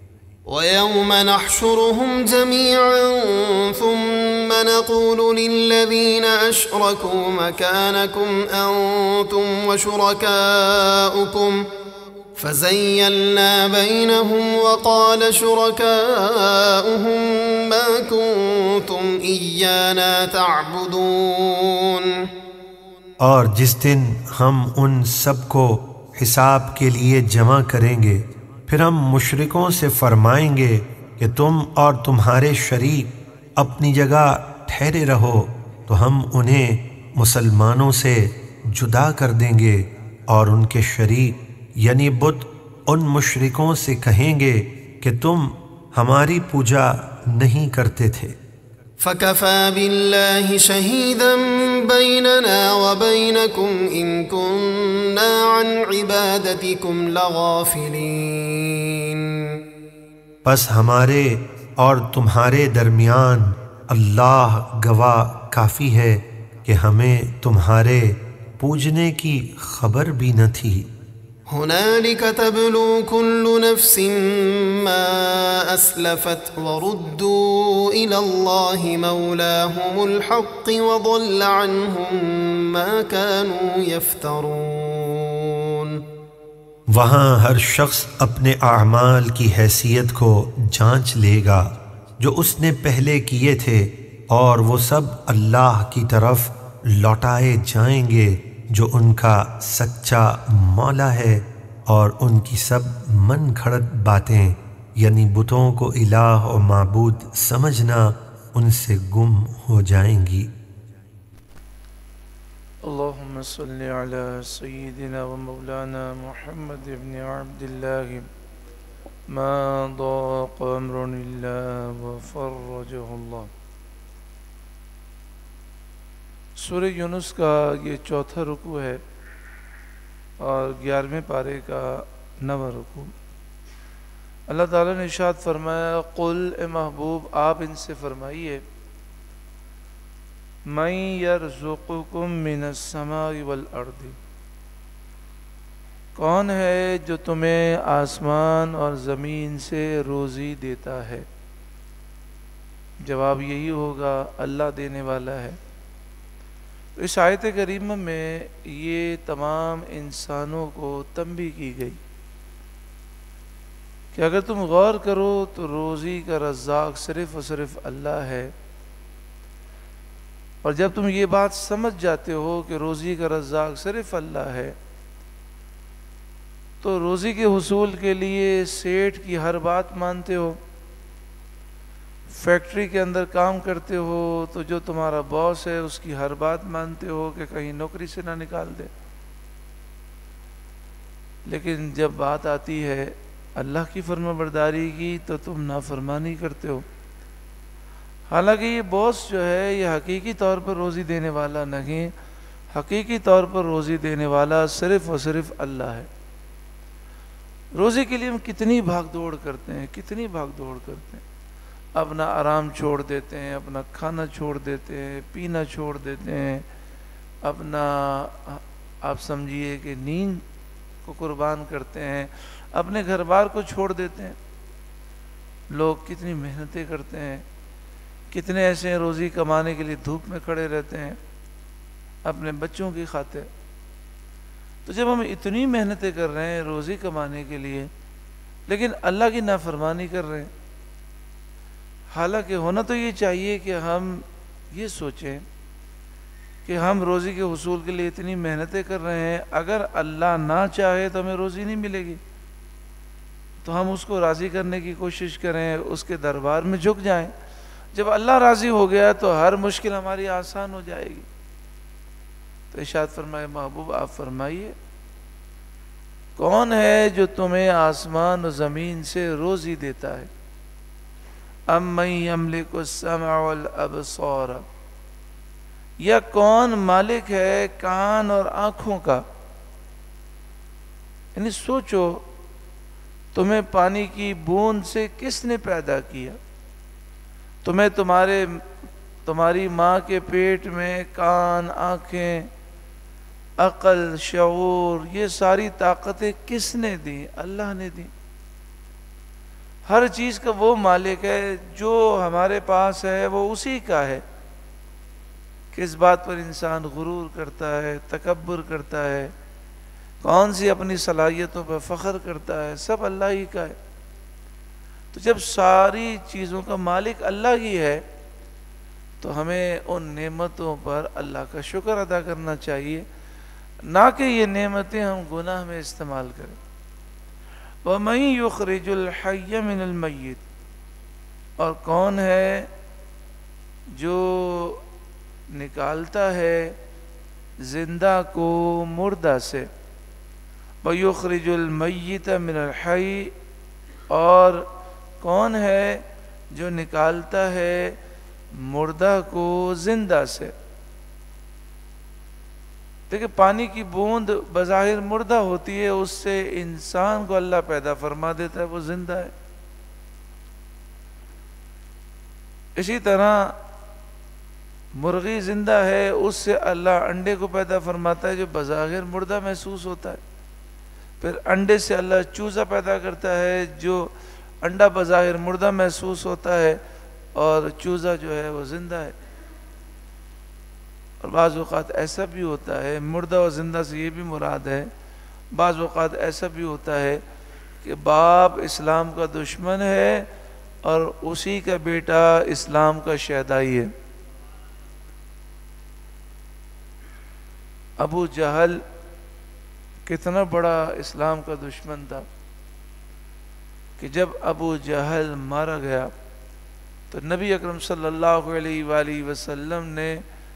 وَيَوْمَ نَحْشُرُهُمْ جَمِيعًا ثُمَّ نَقُولُ لِلَّذِينَ أَشْرَكُوا مَكَانَكُمْ أَنْتُمْ وَشُرَكَاؤُكُمْ فَزَيَّلْنَا بَيْنَهُمْ وَقَالَ شُرَكَاؤُهُمْ مَا كُنْتُمْ إِيَّانَا تَعْبُدُونَ۔ اور جس دن ہم ان سب کو حساب کے لیے جمع کریں گے، پھر ہم مشرکوں سے فرمائیں گے کہ تم اور تمہارے شریک اپنی جگہ ٹھہرے رہو، تو ہم انہیں مسلمانوں سے جدا کر دیں گے، اور ان کے شریک یعنی بت ان مشرکوں سے کہیں گے کہ تم ہماری پوجا نہیں کرتے تھے۔ فَكَفَى بِاللَّهِ شَهِيدًا بَيْنَنَا وَبَيْنَكُمْ إِن كُنَّا عَنْ عِبَادَتِكُمْ لَغَافِلِينَ۔ پس ہمارے اور تمہارے درمیان اللہ گواہ کافی ہے کہ ہمیں تمہارے پوجنے کی خبر بھی نہ تھی۔ هنالك تبلو كل نفس ما أسلفت وردوا إلى الله مولاهم الحق وضل عنهم ما كانوا يفترون۔ وہاں ہر شخص اپنے اعمال کی حیثیت کو جانچ لے گا جو اس نے پہلے کیے تھے، اور وہ سب اللہ کی طرف لوٹائے جائیں گے جو ان کا سچا مولا ہے، اور ان کی سب من گھڑت باتیں یعنی بتوں کو الہ و معبود سمجھنا ان سے گم ہو جائیں گی۔ اللہم صلی علی سیدنا و مولانا محمد ابن عبد اللہ ما ضاق امر اللہ وفرجہ اللہ۔ سورہ یونس کا یہ چوتھا رکوع ہے اور 11ویں پارے کا 9واں رکوع۔ اللہ تعالیٰ نے ارشاد فرمایا، قل اے محبوب آپ ان سے فرمائیے، من یرزقکم من السماء والارض، کون ہے جو تمہیں آسمان اور زمین سے روزی دیتا ہے؟ جواب یہی ہوگا، اللہ دینے والا ہے۔ اس آیت کریمہ میں یہ تمام انسانوں کو تنبیہ کی گئی کہ اگر تم غور کرو تو روزی کا رزاق صرف اور صرف اللہ ہے، اور جب تم یہ بات سمجھ جاتے ہو کہ روزی کا رزاق صرف اللہ ہے، تو روزی کے حصول کے لیے سیٹھ کی ہر بات مانتے ہو، فیکٹری کے اندر کام کرتے ہو تو جو تمہارا باس ہے اس کی ہر بات مانتے ہو کہ کہیں نوکری سے نہ نکال دے، لیکن جب بات آتی ہے اللہ کی فرما برداری کی تو تم نافرمانی کرتے ہو۔ حالانکہ یہ باس جو ہے یہ حقیقی طور پر روزی دینے والا نہیں، حقیقی طور پر روزی دینے والا صرف اور صرف اللہ ہے۔ روزی کے لیے ہم کتنی بھاگ دوڑ کرتے ہیں، کتنی بھاگ دوڑ کرتے ہیں، اپنا آرام چھوڑ دیتے ہیں، اپنا کھانا چھوڑ دیتے ہیں، پینا چھوڑ دیتے ہیں، اپنا آپ سمجھیے کہ نیند کو قربان کرتے ہیں، اپنے گھر بار کو چھوڑ دیتے ہیں۔ لوگ کتنی محنتیں کرتے ہیں، کتنے ایسے ہیں روزی کمانے کے لیے دھوپ میں کھڑے رہتے ہیں اپنے بچوں کی خاطر۔ تو جب ہم اتنی محنتیں کر رہے ہیں روزی کمانے کے لیے لیکن اللہ کی نافرمانی کر رہے ہیں، حالانکہ ہونا تو یہ چاہیے کہ ہم یہ سوچیں کہ ہم روزی کے حصول کے لیے اتنی محنتیں کر رہے ہیں، اگر اللہ نہ چاہے تو ہمیں روزی نہیں ملے گی، تو ہم اس کو راضی کرنے کی کوشش کریں، اس کے دربار میں جھک جائیں۔ جب اللہ راضی ہو گیا تو ہر مشکل ہماری آسان ہو جائے گی۔ تو ارشاد فرمائے محبوب آپ فرمائیے، کون ہے جو تمہیں آسمان و زمین سے روزی دیتا ہے؟ امن یملک السمع والابصار، یا کون مالک ہے کان اور آنکھوں کا؟ یعنی سوچو، تمہیں پانی کی بوند سے کس نے پیدا کیا؟ تمہیں تمہاری ماں کے پیٹ میں کان، آنکھیں، عقل، شعور، یہ ساری طاقتیں کس نے دی؟ اللہ نے دی۔ ہر چیز کا وہ مالک ہے، جو ہمارے پاس ہے وہ اسی کا ہے۔ کس بات پر انسان غرور کرتا ہے، تکبر کرتا ہے، کون سی اپنی صلاحیتوں پر فخر کرتا ہے، سب اللہ ہی کا ہے۔ تو جب ساری چیزوں کا مالک اللہ ہی ہے تو ہمیں ان نعمتوں پر اللہ کا شکر ادا کرنا چاہیے، نہ کہ یہ نعمتیں ہم گناہ میں استعمال کریں۔ وَمَن يُخْرِجُ الْحَيَّ مِنَ الْمَيِّتِ، اور کون ہے جو نکالتا ہے زندہ کو مردہ سے، وَيُخْرِجُ الْمَيِّتَ مِنَ الْحَيِّ، اور کون ہے جو نکالتا ہے مردہ کو زندہ سے۔ دیکھیں پانی کی بوند بظاہر مردہ ہوتی ہے، اس سے انسان کو اللہ پیدا فرما دیتا ہے، وہ زندہ ہے۔ اسی طرح مرغی زندہ ہے، اس سے اللہ انڈے کو پیدا فرماتا ہے جو بظاہر مردہ محسوس ہوتا ہے۔ پھر انڈے سے اللہ چوزا پیدا کرتا ہے جو انڈا بظاہر مردہ محسوس ہوتا ہے، اور چوزا جو ہے وہ زندہ ہے۔ اور بعض اوقات ایسا بھی ہوتا ہے، مردہ اور زندہ سے یہ بھی مراد ہے، بعض اوقات ایسا بھی ہوتا ہے کہ باپ اسلام کا دشمن ہے اور اسی کا بیٹا اسلام کا شہدائی ہے۔ ابو جہل کتنا بڑا اسلام کا دشمن تھا کہ جب ابو جہل مارا گیا تو نبی اکرم صلی اللہ علیہ وآلہ وسلم نے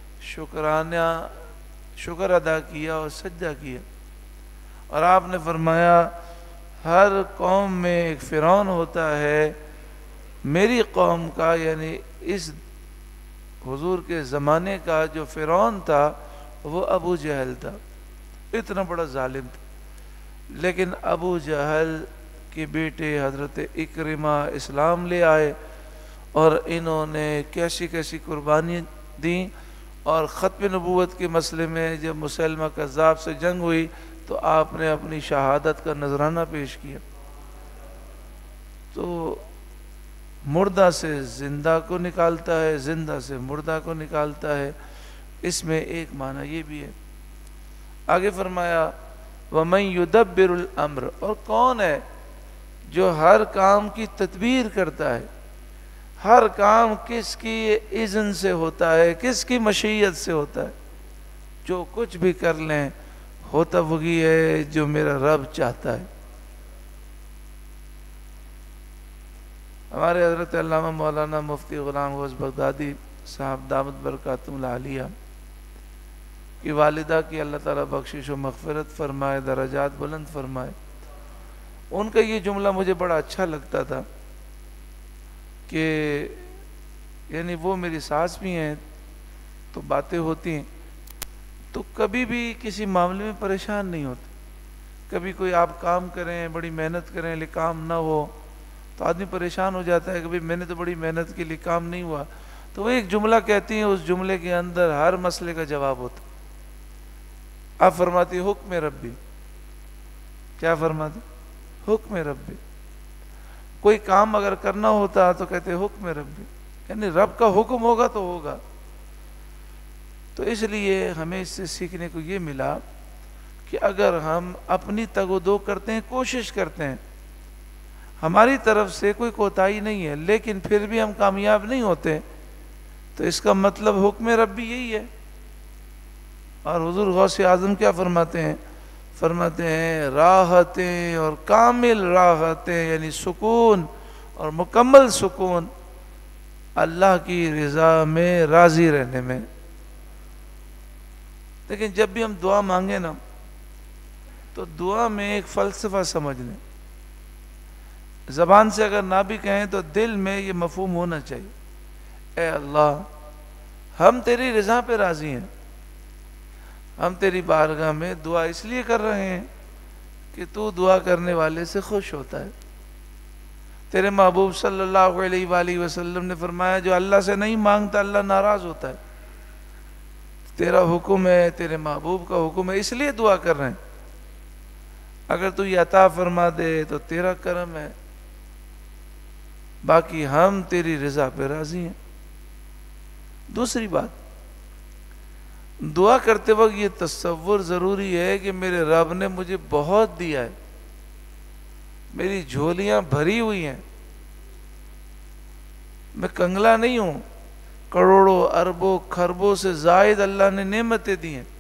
شکر ادا کیا اور سجدہ کیا، اور آپ نے فرمایا ہر قوم میں ایک فرعون ہوتا ہے، میری قوم کا یعنی اس حضور کے زمانے کا جو فرعون تھا وہ ابو جہل تھا، اتنا بڑا ظالم تھا۔ لیکن ابو جہل کے بیٹے حضرت اکرمہ اسلام لے آئے، اور انہوں نے کیسی کیسی قربانی دیں، اور ختم نبوت کے مسئلے میں جب مسلمہ کذاب سے جنگ ہوئی تو آپ نے اپنی شہادت کا نذرانہ پیش کیا۔ تو مردہ سے زندہ کو نکالتا ہے، زندہ سے مردہ کو نکالتا ہے، اس میں ایک معنی یہ بھی ہے۔ آگے فرمایا وَمَن يُدَبِّرُ الْأَمْرَ، اور کون ہے جو ہر کام کی تدبیر کرتا ہے، ہر کام کس کی اذن سے ہوتا ہے، کس کی مشیت سے ہوتا ہے، جو کچھ بھی کر لیں ہوتا وہی ہے جو میرا رب چاہتا ہے۔ ہمارے حضرت علامہ مولانا مفتی غلام غوث بغدادی صاحب دامت برکاتہم العالیہ کی والدہ کی اللہ تعالیٰ بخشش و مغفرت فرمائے، درجات بلند فرمائے، ان کا یہ جملہ مجھے بڑا اچھا لگتا تھا کہ یعنی وہ میری ساس بھی ہیں تو باتیں ہوتی ہیں تو کبھی بھی کسی معاملے میں پریشان نہیں ہوتے۔ کبھی کوئی آپ کام کریں، بڑی محنت کریں لیکن کام نہ ہو تو آدمی پریشان ہو جاتا ہے کہ میں نے تو بڑی محنت کے لیے کام نہیں ہوا، تو وہ ایک جملہ کہتی ہیں، اس جملے کے اندر ہر مسئلے کا جواب ہوتا ہے۔ آپ فرماتی حکم ربی، کیا فرماتی؟ حکم ربی۔ کوئی کام اگر کرنا ہوتا تو کہتے حکم ربی، یعنی رب کا حکم ہوگا تو ہوگا۔ تو اس لیے ہمیں اس سے سیکھنے کو یہ ملا کہ اگر ہم اپنی تگ و دو کرتے ہیں، کوشش کرتے ہیں، ہماری طرف سے کوئی کوتاہی نہیں ہے لیکن پھر بھی ہم کامیاب نہیں ہوتے تو اس کا مطلب حکم ربی یہی ہے۔ اور حضور غوث اعظم کیا فرماتے ہیں؟ فرماتے ہیں راحتیں اور کامل راحتیں یعنی سکون اور مکمل سکون اللہ کی رضا میں راضی رہنے میں۔ لیکن جب بھی ہم دعا مانگیں نا تو دعا میں ایک فلسفہ سمجھ لیں، زبان سے اگر نہ بھی کہیں تو دل میں یہ مفہوم ہونا چاہیے، اے اللہ ہم تیری رضا پہ راضی ہیں، ہم تیری بارگاہ میں دعا اس لیے کر رہے ہیں کہ تو دعا کرنے والے سے خوش ہوتا ہے۔ تیرے محبوب صلی اللہ علیہ وآلہ وسلم نے فرمایا جو اللہ سے نہیں مانگتا اللہ ناراض ہوتا ہے۔ تیرا حکم ہے، تیرے محبوب کا حکم ہے، اس لیے دعا کر رہے ہیں۔ اگر تو یہ عطا فرما دے تو تیرا کرم ہے، باقی ہم تیری رضا پہ راضی ہیں۔ دوسری بات، دعا کرتے وقت یہ تصور ضروری ہے کہ میرے رب نے مجھے بہت دیا ہے، میری جھولیاں بھری ہوئی ہیں، میں کنگلا نہیں ہوں، کروڑوں اربوں خربوں سے زائد اللہ نے نعمتیں دی ہیں۔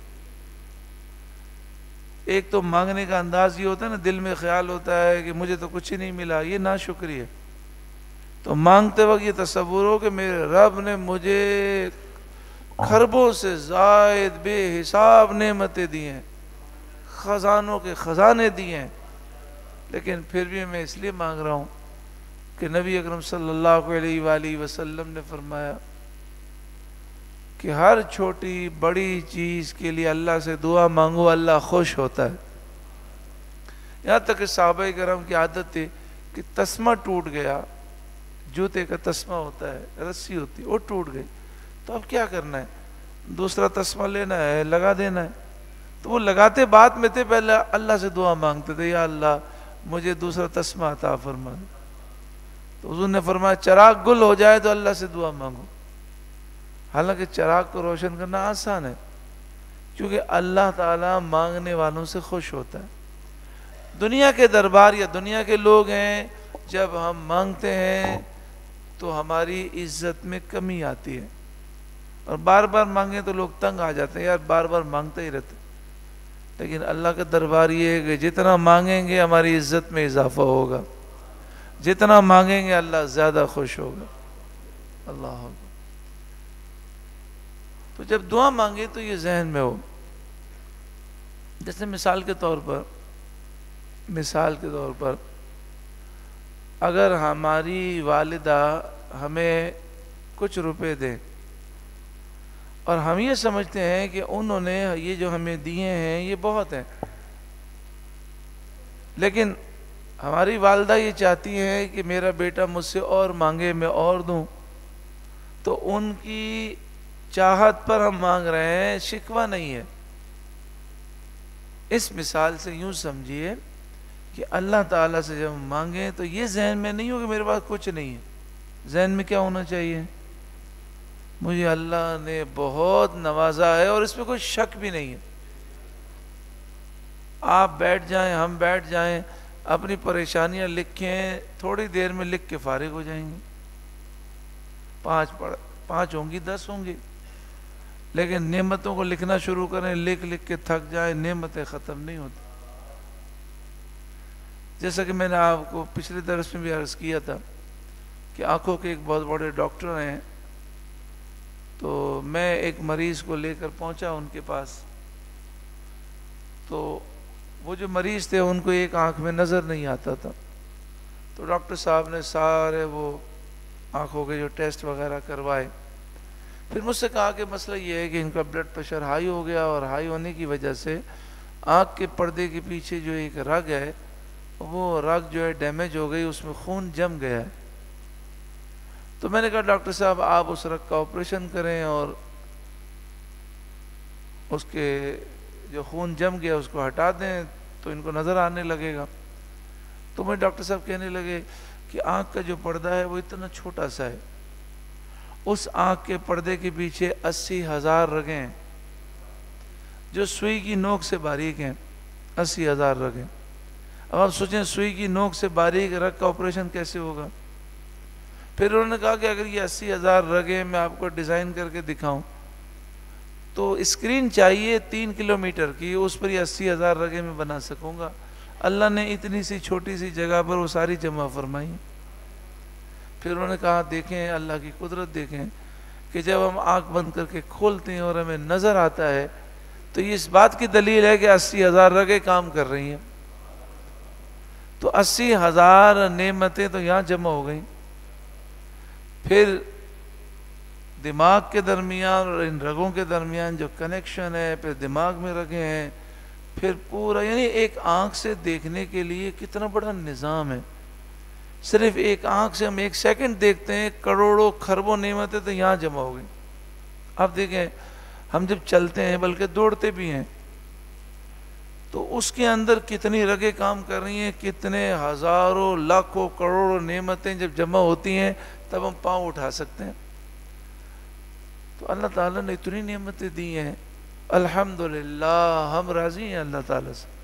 ایک تو مانگنے کا انداز یہ ہوتا ہے نا، دل میں خیال ہوتا ہے کہ مجھے تو کچھ ہی نہیں ملا، یہ ناشکری ہے۔ تو مانگتے وقت یہ تصور ہو کہ میرے رب نے مجھے خربوں سے زائد بے حساب نعمتیں دی ہیں، خزانوں کے خزانے دیے ہیں، لیکن پھر بھی میں اس لیے مانگ رہا ہوں کہ نبی اکرم صلی اللہ علیہ وآلہ وسلم نے فرمایا کہ ہر چھوٹی بڑی چیز کے لیے اللہ سے دعا مانگو، اللہ خوش ہوتا ہے۔ یہاں تک کہ صحابہ کرام کی عادت تھی کہ تسمہ ٹوٹ گیا، جوتے کا تسمہ ہوتا ہے، رسی ہوتی ہے، وہ ٹوٹ گئی، تو اب کیا کرنا ہے؟ دوسرا تسمہ لینا ہے، لگا دینا ہے۔ تو وہ لگاتے بعد میں تھے، پہلے اللہ سے دعا مانگتے تھے، یا اللہ مجھے دوسرا تسمہ عطا فرما۔ تو حضور نے فرمایا چراغ گل ہو جائے تو اللہ سے دعا مانگو۔ حالانکہ چراغ کو روشن کرنا آسان ہے، کیونکہ اللہ تعالیٰ مانگنے والوں سے خوش ہوتا ہے۔ دنیا کے دربار یا دنیا کے لوگ ہیں، جب ہم مانگتے ہیں تو ہماری عزت میں کمی آتی ہے، اور بار بار مانگیں تو لوگ تنگ آ جاتے ہیں، یار بار بار مانگتے ہی رہتے۔ لیکن اللہ کا دربار یہ ہے کہ جتنا مانگیں گے ہماری عزت میں اضافہ ہوگا، جتنا مانگیں گے اللہ زیادہ خوش ہوگا۔ اللہ اکبر۔ تو جب دعا مانگے تو یہ ذہن میں ہو، جیسے مثال کے طور پر اگر ہماری والدہ ہمیں کچھ روپے دیں اور ہم یہ سمجھتے ہیں کہ انہوں نے یہ جو ہمیں دیے ہیں یہ بہت ہیں، لیکن ہماری والدہ یہ چاہتی ہیں کہ میرا بیٹا مجھ سے اور مانگے، میں اور دوں، تو ان کی چاہت پر ہم مانگ رہے ہیں، شکوہ نہیں ہے۔ اس مثال سے یوں سمجھیے کہ اللہ تعالیٰ سے جب ہم مانگیں تو یہ ذہن میں نہیں ہو کہ میرے پاس کچھ نہیں ہے، ذہن میں کیا ہونا چاہیے؟ مجھے اللہ نے بہت نوازا ہے اور اس میں کوئی شک بھی نہیں ہے۔ آپ بیٹھ جائیں، ہم بیٹھ جائیں، اپنی پریشانیاں لکھیں، تھوڑی دیر میں لکھ کے فارغ ہو جائیں گے۔ 5 ہوں گی، 10 ہوں گی، لیکن نعمتوں کو لکھنا شروع کریں، لکھ لکھ کے تھک جائیں، نعمتیں ختم نہیں ہوتی۔ جیسا کہ میں نے آپ کو پچھلے درس میں بھی عرض کیا تھا کہ آنکھوں کے ایک بہت بڑے ڈاکٹر ہیں، تو میں ایک مریض کو لے کر پہنچا ان کے پاس، تو وہ جو مریض تھے ان کو ایک آنکھ میں نظر نہیں آتا تھا، تو ڈاکٹر صاحب نے سارے وہ آنکھوں کے جو ٹیسٹ وغیرہ کروائے، پھر مجھ سے کہا کہ مسئلہ یہ ہے کہ ان کا بلڈ پریشر ہائی ہو گیا، اور ہائی ہونے کی وجہ سے آنکھ کے پردے کے پیچھے جو ایک رگ ہے وہ رگ جو ہے ڈیمیج ہو گئی، اس میں خون جم گیا ہے۔ تو میں نے کہا ڈاکٹر صاحب آپ اس رگ کا آپریشن کریں اور اس کے جو خون جم گیا اس کو ہٹا دیں تو ان کو نظر آنے لگے گا۔ تو میں ڈاکٹر صاحب کہنے لگے کہ آنکھ کا جو پردہ ہے وہ اتنا چھوٹا سا ہے، اس آنکھ کے پردے کے پیچھے 80,000 رگیں ہیں جو سوئی کی نوک سے باریک ہیں، 80,000 رگیں۔ اب آپ سوچیں سوئی کی نوک سے باریک رگ کا آپریشن کیسے ہوگا؟ پھر انہوں نے کہا کہ اگر یہ 80,000 رگیں میں آپ کو ڈیزائن کر کے دکھاؤں تو اسکرین چاہیے 3 کلومیٹر کی، اس پر یہ 80,000 رگیں میں بنا سکوں گا۔ اللہ نے اتنی سی چھوٹی سی جگہ پر وہ ساری جمع فرمائی۔ پھر انہوں نے کہا دیکھیں اللہ کی قدرت دیکھیں کہ جب ہم آنکھ بند کر کے کھولتے ہیں اور ہمیں نظر آتا ہے تو یہ اس بات کی دلیل ہے کہ 80,000 رگیں کام کر رہی ہیں۔ تو 80,000 نعمتیں تو یہاں جمع ہو گئیں۔ پھر دماغ کے درمیان اور ان رگوں کے درمیان جو کنیکشن ہے، پھر دماغ میں رگیں ہیں، پھر پورا، یعنی ایک آنکھ سے دیکھنے کے لیے کتنا بڑا نظام ہے۔ صرف ایک آنکھ سے ہم 1 سیکنڈ دیکھتے ہیں، کروڑوں خربوں نعمتیں تو یہاں جمع ہو گئی۔ آپ دیکھیں ہم جب چلتے ہیں بلکہ دوڑتے بھی ہیں تو اس کے اندر کتنی رگیں کام کر رہی ہیں، کتنے ہزاروں لاکھوں کروڑوں نعمتیں جب جمع ہوتی ہیں تب ہم پاؤں اٹھا سکتے ہیں۔ تو اللہ تعالیٰ نے اتنی نعمتیں دی ہیں، الحمدللہ ہم راضی ہیں اللہ تعالیٰ سے،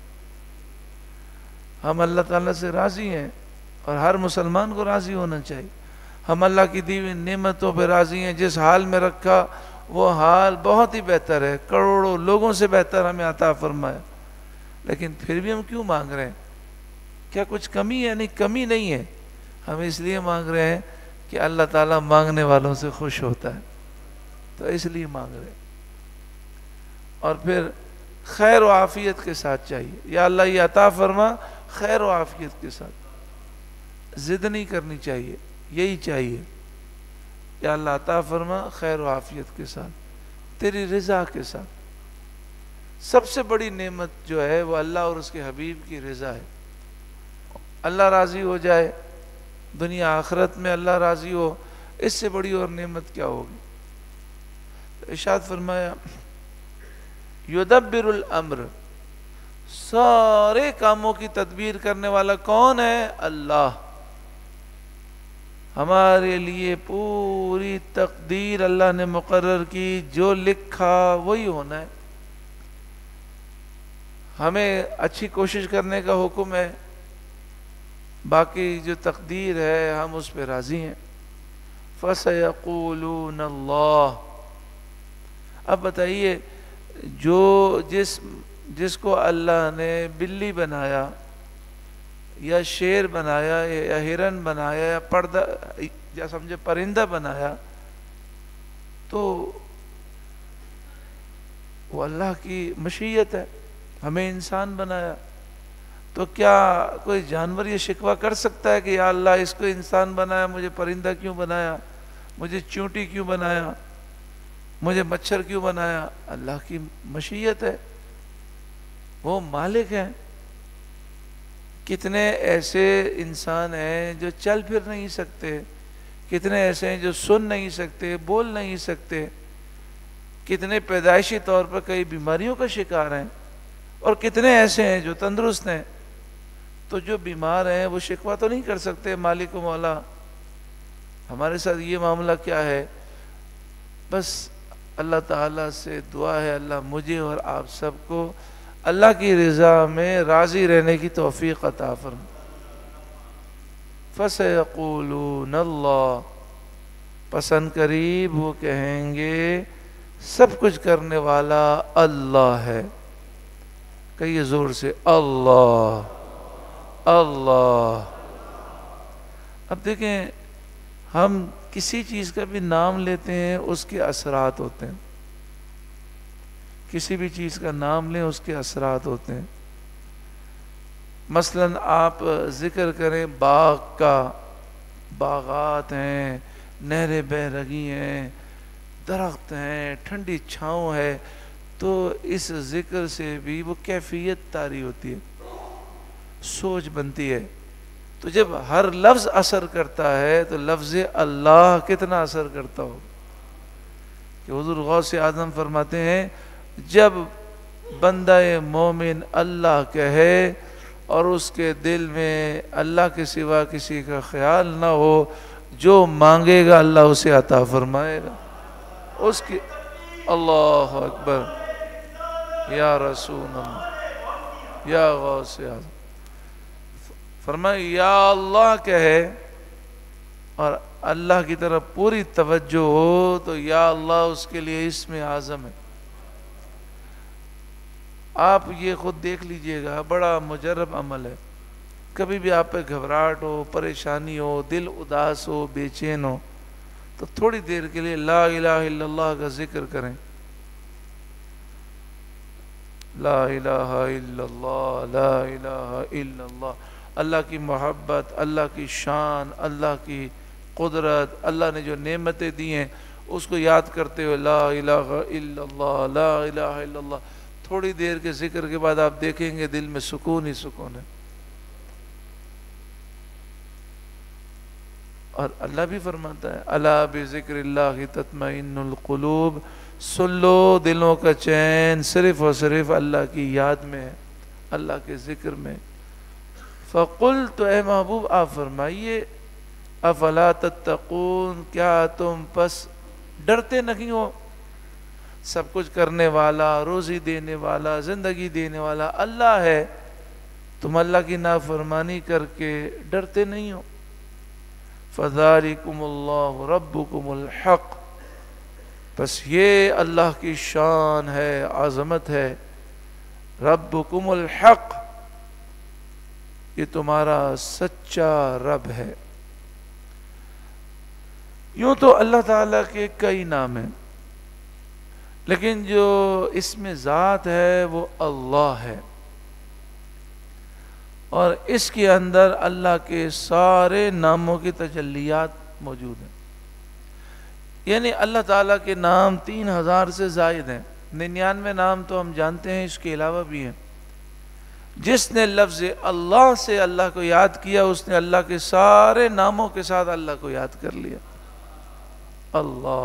ہم اللہ تعالیٰ سے راضی ہیں، اور ہر مسلمان کو راضی ہونا چاہیے۔ ہم اللہ کی دی ہوئی نعمتوں پہ راضی ہیں، جس حال میں رکھا وہ حال بہت ہی بہتر ہے، کروڑوں لوگوں سے بہتر ہمیں عطا فرمایا، لیکن پھر بھی ہم کیوں مانگ رہے ہیں؟ کیا کچھ کمی ہے؟ نہیں، کمی نہیں ہے، ہم اس لیے مانگ رہے ہیں کہ اللہ تعالیٰ مانگنے والوں سے خوش ہوتا ہے، تو اس لیے مانگ رہے ہیں۔ اور پھر خیر و عافیت کے ساتھ چاہیے، یا اللہ یہ عطا فرما، خیر و عافیت کے ساتھ، ضد نہیں کرنی چاہیے، یہی چاہیے، یا اللہ عطا فرما خیر و عافیت کے ساتھ، تیری رضا کے ساتھ۔ سب سے بڑی نعمت جو ہے وہ اللہ اور اس کے حبیب کی رضا ہے، اللہ راضی ہو جائے، دنیا آخرت میں اللہ راضی ہو، اس سے بڑی اور نعمت کیا ہوگی؟ ارشاد فرمایا یدبر الامر، سارے کاموں کی تدبیر کرنے والا کون ہے؟ اللہ۔ ہمارے لیے پوری تقدیر اللہ نے مقرر کی، جو لکھا وہی ہونا ہے، ہمیں اچھی کوشش کرنے کا حکم ہے، باقی جو تقدیر ہے ہم اس پہ راضی ہیں۔ فَسَيَقُولُونَ اللَّهُ، اب بتائیے جس کو اللہ نے بلی بنایا یا شیر بنایا یا ہرن بنایا یا پردہ یا سمجھے پرندہ بنایا، تو وہ اللہ کی مشیت ہے، ہمیں انسان بنایا، تو کیا کوئی جانور یہ شکوہ کر سکتا ہے کہ یا اللہ اس کو انسان بنایا، مجھے پرندہ کیوں بنایا، مجھے چونٹی کیوں بنایا، مجھے مچھر کیوں بنایا؟ اللہ کی مشیت ہے، وہ مالک ہیں۔ کتنے ایسے انسان ہیں جو چل پھر نہیں سکتے، کتنے ایسے ہیں جو سن نہیں سکتے، بول نہیں سکتے، کتنے پیدائشی طور پر کئی بیماریوں کا شکار ہیں، اور کتنے ایسے ہیں جو تندرست ہیں۔ تو جو بیمار ہیں وہ شکوہ تو نہیں کر سکتے مالک و مولا ہمارے ساتھ یہ معاملہ کیا ہے؟ بس اللہ تعالیٰ سے دعا ہے اللہ مجھے اور آپ سب کو اللہ کی رضا میں راضی رہنے کی توفیق عطا فرمائے۔ فَسَيَقُولُونَ اللَّهُ، پسند قریب وہ کہیں گے سب کچھ کرنے والا اللہ ہے۔ کہیے زور سے، اللہ اللہ۔ اب دیکھیں، ہم کسی چیز کا بھی نام لیتے ہیں اس کے اثرات ہوتے ہیں، کسی بھی چیز کا نام لیں اس کے اثرات ہوتے ہیں۔ مثلا آپ ذکر کریں باغ کا، باغات ہیں، نہریں بہہ رہی ہیں، درخت ہیں، ٹھنڈی چھاؤں ہے، تو اس ذکر سے بھی وہ کیفیت طاری ہوتی ہے، سوچ بنتی ہے۔ تو جب ہر لفظ اثر کرتا ہے تو لفظ اللہ کتنا اثر کرتا ہو کہ حضور غوث اعظم فرماتے ہیں جب بندہ مومن اللہ کہے اور اس کے دل میں اللہ کے سوا کسی کا خیال نہ ہو، جو مانگے گا اللہ اسے عطا فرمائے گا۔ اس کی اللہ اکبر، یا رسول اللہ، یا غوث اعظم، فرمائے یا اللہ کہے اور اللہ کی طرف پوری توجہ ہو تو یا اللہ اس کے لیے اسم اعظم ہے۔ آپ یہ خود دیکھ لیجئے گا، بڑا مجرب عمل ہے۔ کبھی بھی آپ پہ گھبراہٹ ہو، پریشانی ہو، دل اداس ہو، بے چین ہو، تو تھوڑی دیر کے لیے لا الہ الا اللہ کا ذکر کریں۔ لا الہ الا اللہ، لا الہ الا اللہ۔ اللہ کی محبت، اللہ کی شان، اللہ کی قدرت، اللہ نے جو نعمتیں دی ہیں اس کو یاد کرتے ہوئے لا الہ الا اللہ، لا الہ الا اللہ۔ تھوڑی دیر کے ذکر کے بعد آپ دیکھیں گے دل میں سکون ہی سکون ہے۔ اور اللہ بھی فرماتا ہے الا بذکر اللہ تطمئن القلوب، سن لو دلوں کا چین صرف اور صرف اللہ کی یاد میں ہے، اللہ کے ذکر میں. فقل، تو اے محبوب آپ فرمائیے، افلا تتقون، کیا تم پس ڈرتے نہیں ہو؟ سب کچھ کرنے والا، روزی دینے والا، زندگی دینے والا اللہ ہے، تم اللہ کی نافرمانی کر کے ڈرتے نہیں ہو؟ فذالکم اللہ ربکم الحق، بس یہ اللہ کی شان ہے، عظمت ہے. ربکم الحق، یہ تمہارا سچا رب ہے. یوں تو اللہ تعالیٰ کے کئی نام ہیں، لیکن جو اس میں ذات ہے وہ اللہ ہے، اور اس کے اندر اللہ کے سارے ناموں کی تجلیات موجود ہیں. یعنی اللہ تعالیٰ کے نام 3000 سے زائد ہیں. 99 نام تو ہم جانتے ہیں، اس کے علاوہ بھی ہیں. جس نے لفظ اللہ سے اللہ کو یاد کیا، اس نے اللہ کے سارے ناموں کے ساتھ اللہ کو یاد کر لیا. اللہ،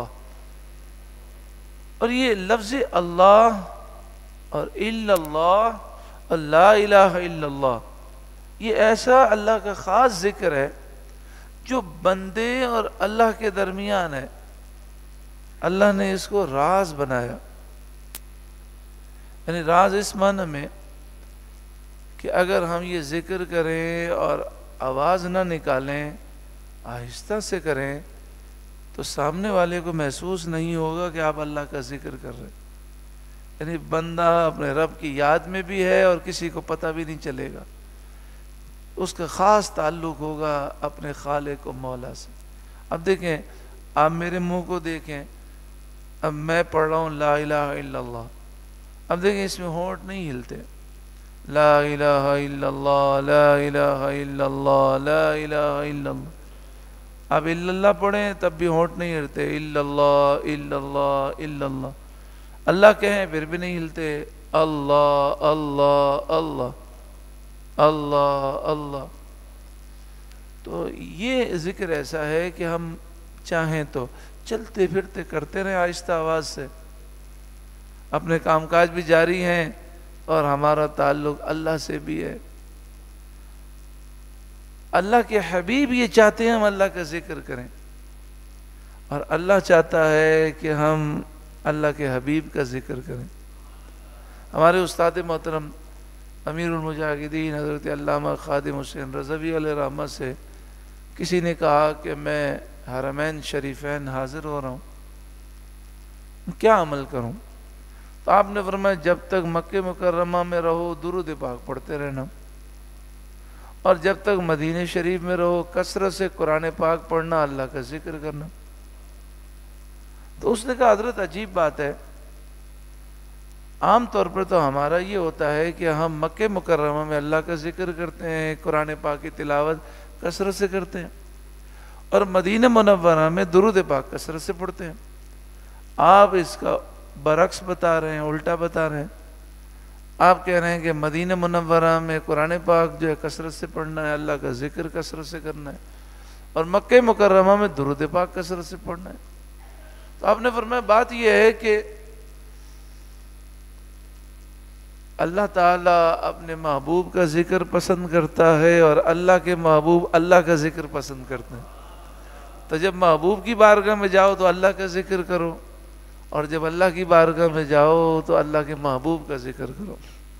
اور یہ لفظ اللہ اور الا اللہ اور لا الہ الا اللہ، یہ ایسا اللہ کا خاص ذکر ہے جو بندے اور اللہ کے درمیان ہے. اللہ نے اس کو راز بنایا. یعنی راز اس معنی میں کہ اگر ہم یہ ذکر کریں اور آواز نہ نکالیں، آہستہ سے کریں، تو سامنے والے کو محسوس نہیں ہوگا کہ آپ اللہ کا ذکر کر رہے. یعنی بندہ اپنے رب کی یاد میں بھی ہے اور کسی کو پتہ بھی نہیں چلے گا. اس کا خاص تعلق ہوگا اپنے خالق و مولا سے. اب دیکھیں، آپ میرے منہ کو دیکھیں، اب میں پڑھ رہا ہوں لا الہ الا اللہ. اب دیکھیں اس میں ہونٹ نہیں ہلتے. لا الہ الا اللہ، لا الہ الا اللہ، لا الہ الا اللہ. آپ الا اللہ پڑھیں تب بھی ہونٹ نہیں ہلتے. الا اللہ، الا اللہ، الا اللہ. اللہ کہیں پھر بھی نہیں ہلتے. اللہ اللہ اللہ اللہ اللہ. تو یہ ذکر ایسا ہے کہ ہم چاہیں تو چلتے پھرتے کرتے رہیں آہستہ آواز سے. اپنے کام کاج بھی جاری ہیں اور ہمارا تعلق اللہ سے بھی ہے. اللہ کے حبیب یہ چاہتے ہیں ہم اللہ کا ذکر کریں، اور اللہ چاہتا ہے کہ ہم اللہ کے حبیب کا ذکر کریں. ہمارے استاد محترم امیر المجاہدین حضرت علامہ خادم حسین رضوی علیہ رحمہ سے کسی نے کہا کہ میں حرمین شریفین حاضر ہو رہا ہوں، کیا عمل کروں؟ تو آپ نے فرمایا جب تک مکہ مکرمہ میں رہو درود پاک پڑھتے رہنا، اور جب تک مدینہ شریف میں رہو کثرت سے قرآن پاک پڑھنا، اللہ کا ذکر کرنا. تو اس نے کہا حضرت عجیب بات ہے، عام طور پر تو ہمارا یہ ہوتا ہے کہ ہم مکہ مکرمہ میں اللہ کا ذکر کرتے ہیں، قرآن پاک کی تلاوت کثرت سے کرتے ہیں، اور مدینہ منورہ میں درود پاک کثرت سے پڑھتے ہیں. آپ اس کا برعکس بتا رہے ہیں، الٹا بتا رہے ہیں. آپ کہہ رہے ہیں کہ مدینہ منورہ میں قرآن پاک جو ہے کثرت سے پڑھنا ہے، اللہ کا ذکر کثرت سے کرنا ہے، اور مکہ مکرمہ میں درود پاک کثرت سے پڑھنا ہے. تو آپ نے فرمایا بات یہ ہے کہ اللہ تعالیٰ اپنے محبوب کا ذکر پسند کرتا ہے اور اللہ کے محبوب اللہ کا ذکر پسند کرتے ہیں. تو جب محبوب کی بارگاہ میں جاؤ تو اللہ کا ذکر کرو، اور جب اللہ کی بارگاہ میں جاؤ تو اللہ کے محبوب کا ذکر کرو.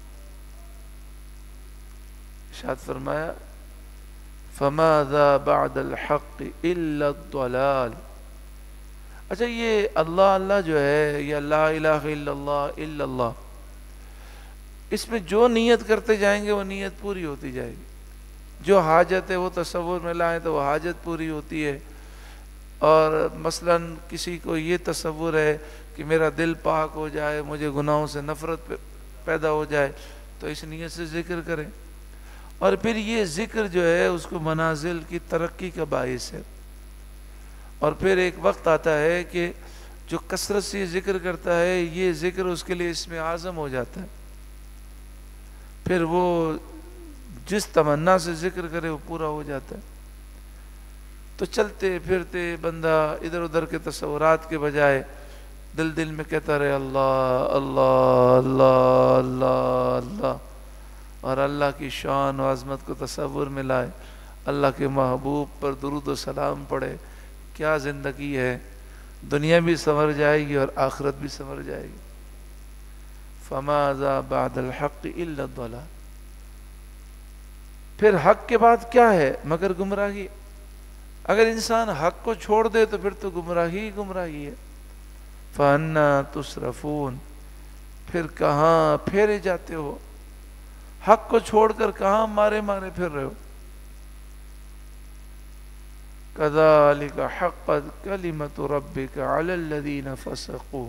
ارشاد فرمایا فَمَاذَا بَعْدَ الْحَقِّ إِلَّا الضَّلَالِ. اچھا، یہ اللہ اللہ جو ہے، یہ لا الہ الا اللہ الا اللہ، اس میں جو نیت کرتے جائیں گے وہ نیت پوری ہوتی جائے گی. جو حاجت ہے وہ تصور میں لائیں تو وہ حاجت پوری ہوتی ہے. اور مثلا کسی کو یہ تصور ہے کہ میرا دل پاک ہو جائے، مجھے گناہوں سے نفرت پیدا ہو جائے، تو اس نیت سے ذکر کریں. اور پھر یہ ذکر جو ہے اس کو منازل کی ترقی کا باعث ہے. اور پھر ایک وقت آتا ہے کہ جو کثرت سے ذکر کرتا ہے، یہ ذکر اس کے لیے اسم اعظم ہو جاتا ہے. پھر وہ جس تمنا سے ذکر کرے وہ پورا ہو جاتا ہے. تو چلتے پھرتے بندہ ادھر ادھر کے تصورات کے بجائے دل میں کہتا رہے اللہ اللہ اللہ اللہ اللہ اور اللہ کی شان و عظمت کو تصور میں لائے، اللہ کے محبوب پر درود و سلام پڑھے، کیا زندگی ہے، دنیا بھی سنور جائے گی اور آخرت بھی سنور جائے گی۔ فَمَاذَا بَعْدَ الْحَقِّ إِلَّا الضَّلَالُ، پھر حق کے بعد کیا ہے مگر گمراہی۔ اگر انسان حق کو چھوڑ دے تو پھر تو گمراہی گمراہی ہے۔ فَأَنَّا تُصْرَفُونَ، پھر کہاں پھیرے جاتے ہو، حق کو چھوڑ کر کہاں مارے مارے پھر رہے ہو۔ كَذَلِكَ حَقَّتْ كَلِمَةُ رَبِّكَ عَلَى الَّذِينَ فَسَقُوا،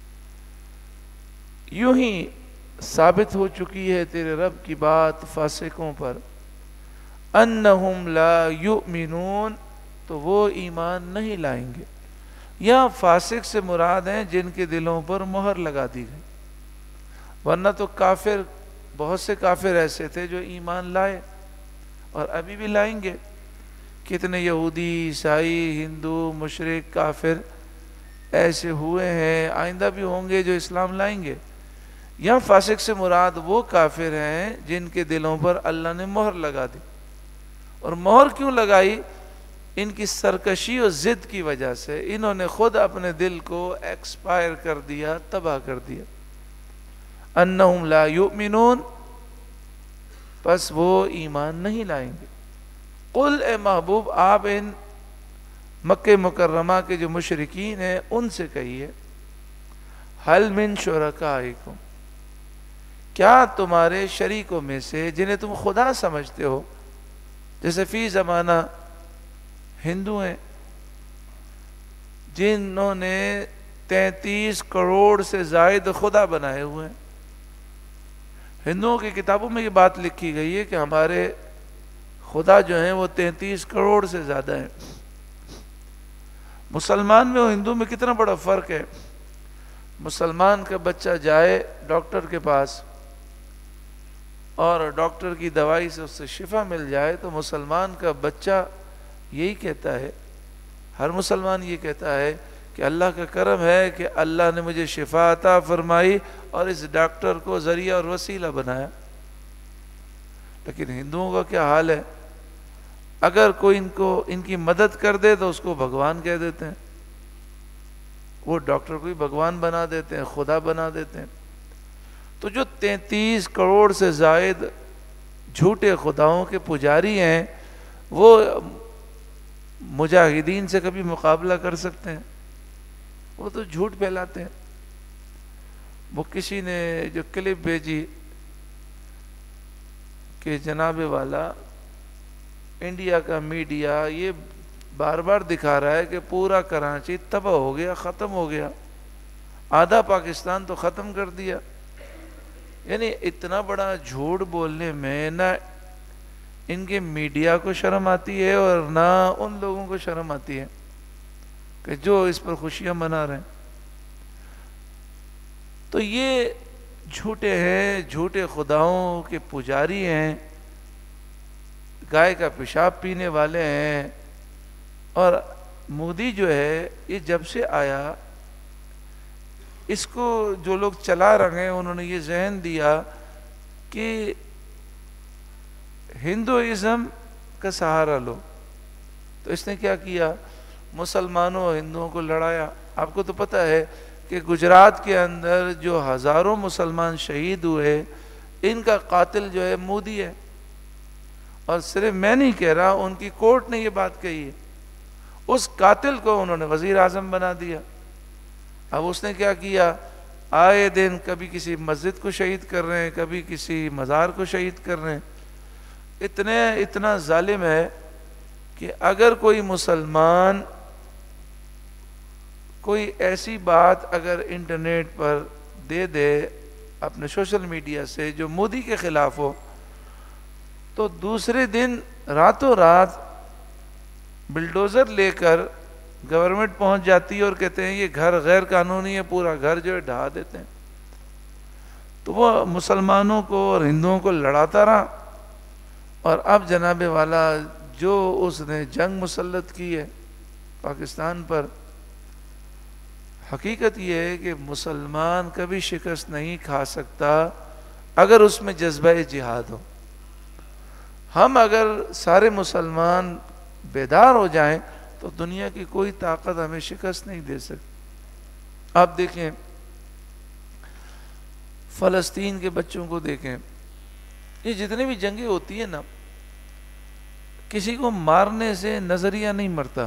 یوں ہی ثابت ہو چکی ہے تیرے رب کی بات فاسقوں پر، انہم لا یؤمنون، تو وہ ایمان نہیں لائیں گے۔ یہاں فاسق سے مراد ہیں جن کے دلوں پر مہر لگا دی گئی، ورنہ تو کافر، بہت سے کافر ایسے تھے جو ایمان لائے اور ابھی بھی لائیں گے۔ کتنے یہودی، عیسائی، ہندو، مشرک، کافر ایسے ہوئے ہیں، آئندہ بھی ہوں گے جو اسلام لائیں گے۔ یہاں فاسق سے مراد وہ کافر ہیں جن کے دلوں پر اللہ نے مہر لگا دی، اور مہر کیوں لگائی؟ ان کی سرکشی اور ضد کی وجہ سے، انہوں نے خود اپنے دل کو ایکسپائر کر دیا، تباہ کر دیا۔ انہم لا یؤمنون، پس وہ ایمان نہیں لائیں گے۔ قل، اے محبوب آپ ان مکہ مکرمہ کے جو مشرکین ہیں ان سے کہیے، حل من شرکائکم، کیا تمہارے شریکوں میں سے جنہیں تم خدا سمجھتے ہو، جیسے فی زمانہ ہندو ہیں جنہوں نے 33 کروڑ سے زائد خدا بنائے ہوئے ہیں۔ ہندوؤں کی کتابوں میں یہ بات لکھی گئی ہے کہ ہمارے خدا جو ہیں وہ 33 کروڑ سے زیادہ ہیں۔ مسلمان میں اور ہندو میں کتنا بڑا فرق ہے۔ مسلمان کا بچہ جائے ڈاکٹر کے پاس اور ڈاکٹر کی دوائی سے اس سے شفا مل جائے تو مسلمان کا بچہ یہی کہتا ہے، ہر مسلمان یہ کہتا ہے کہ اللہ کا کرم ہے کہ اللہ نے مجھے شفا عطا فرمائی اور اس ڈاکٹر کو ذریعہ اور وسیلہ بنایا۔ لیکن ہندوؤں کا کیا حال ہے؟ اگر کوئی ان کی مدد کر دے تو اس کو بھگوان کہہ دیتے ہیں، وہ ڈاکٹر کو بھی بھگوان بنا دیتے ہیں، خدا بنا دیتے ہیں۔ تو جو 33 کروڑ سے زائد جھوٹے خداؤں کے پجاری ہیں، وہ مجاہدین سے کبھی مقابلہ کر سکتے ہیں؟ وہ تو جھوٹ پھیلاتے ہیں۔ وہ کسی نے جو کلپ بھیجی کہ جناب والا انڈیا کا میڈیا یہ بار بار دکھا رہا ہے کہ پورا کراچی تباہ ہو گیا، ختم ہو گیا، آدھا پاکستان تو ختم کر دیا۔ یعنی اتنا بڑا جھوٹ بولنے میں نہ ان کے میڈیا کو شرم آتی ہے اور نہ ان لوگوں کو شرم آتی ہے کہ جو اس پر خوشیاں منا رہے ہیں۔ تو یہ جھوٹے ہیں، جھوٹے خداؤں کے پجاری ہیں، گائے کا پیشاب پینے والے ہیں۔ اور مودی جو ہے یہ جب سے آیا، اس کو جو لوگ چلا رہے ہیں انہوں نے یہ ذہن دیا کہ ہندوازم کا سہارا لو۔ تو اس نے کیا کیا؟ مسلمانوں اور ہندوؤں کو لڑایا۔ آپ کو تو پتہ ہے کہ گجرات کے اندر جو ہزاروں مسلمان شہید ہوئے، ان کا قاتل جو ہے مودی ہے۔ اور صرف میں نہیں کہہ رہا، ان کی کورٹ نے یہ بات کہی ہے۔ اس قاتل کو انہوں نے وزیر اعظم بنا دیا۔ اب اس نے کیا کیا؟ آئے دن کبھی کسی مسجد کو شہید کر رہے ہیں، کبھی کسی مزار کو شہید کر رہے ہیں۔ اتنا ظالم ہے کہ اگر کوئی مسلمان کوئی ایسی بات اگر انٹرنیٹ پر دے دے اپنے سوشل میڈیا سے جو مودی کے خلاف ہو، تو دوسرے دن راتوں رات بلڈوزر لے کر گورنمنٹ پہنچ جاتی ہے اور کہتے ہیں یہ گھر غیر قانونی ہے، پورا گھر جو ہے ڈھا دیتے ہیں۔ تو وہ مسلمانوں کو اور ہندوؤں کو لڑاتا رہا، اور اب جناب والا جو اس نے جنگ مسلط کی ہے پاکستان پر، حقیقت یہ ہے کہ مسلمان کبھی شکست نہیں کھا سکتا اگر اس میں جذبہ جہاد ہو. ہم اگر سارے مسلمان بیدار ہو جائیں تو دنیا کی کوئی طاقت ہمیں شکست نہیں دے سکتی. آپ دیکھیں فلسطین کے بچوں کو دیکھیں, یہ جتنی بھی جنگیں ہوتی ہیں نا, کسی کو مارنے سے نظریہ نہیں مرتا.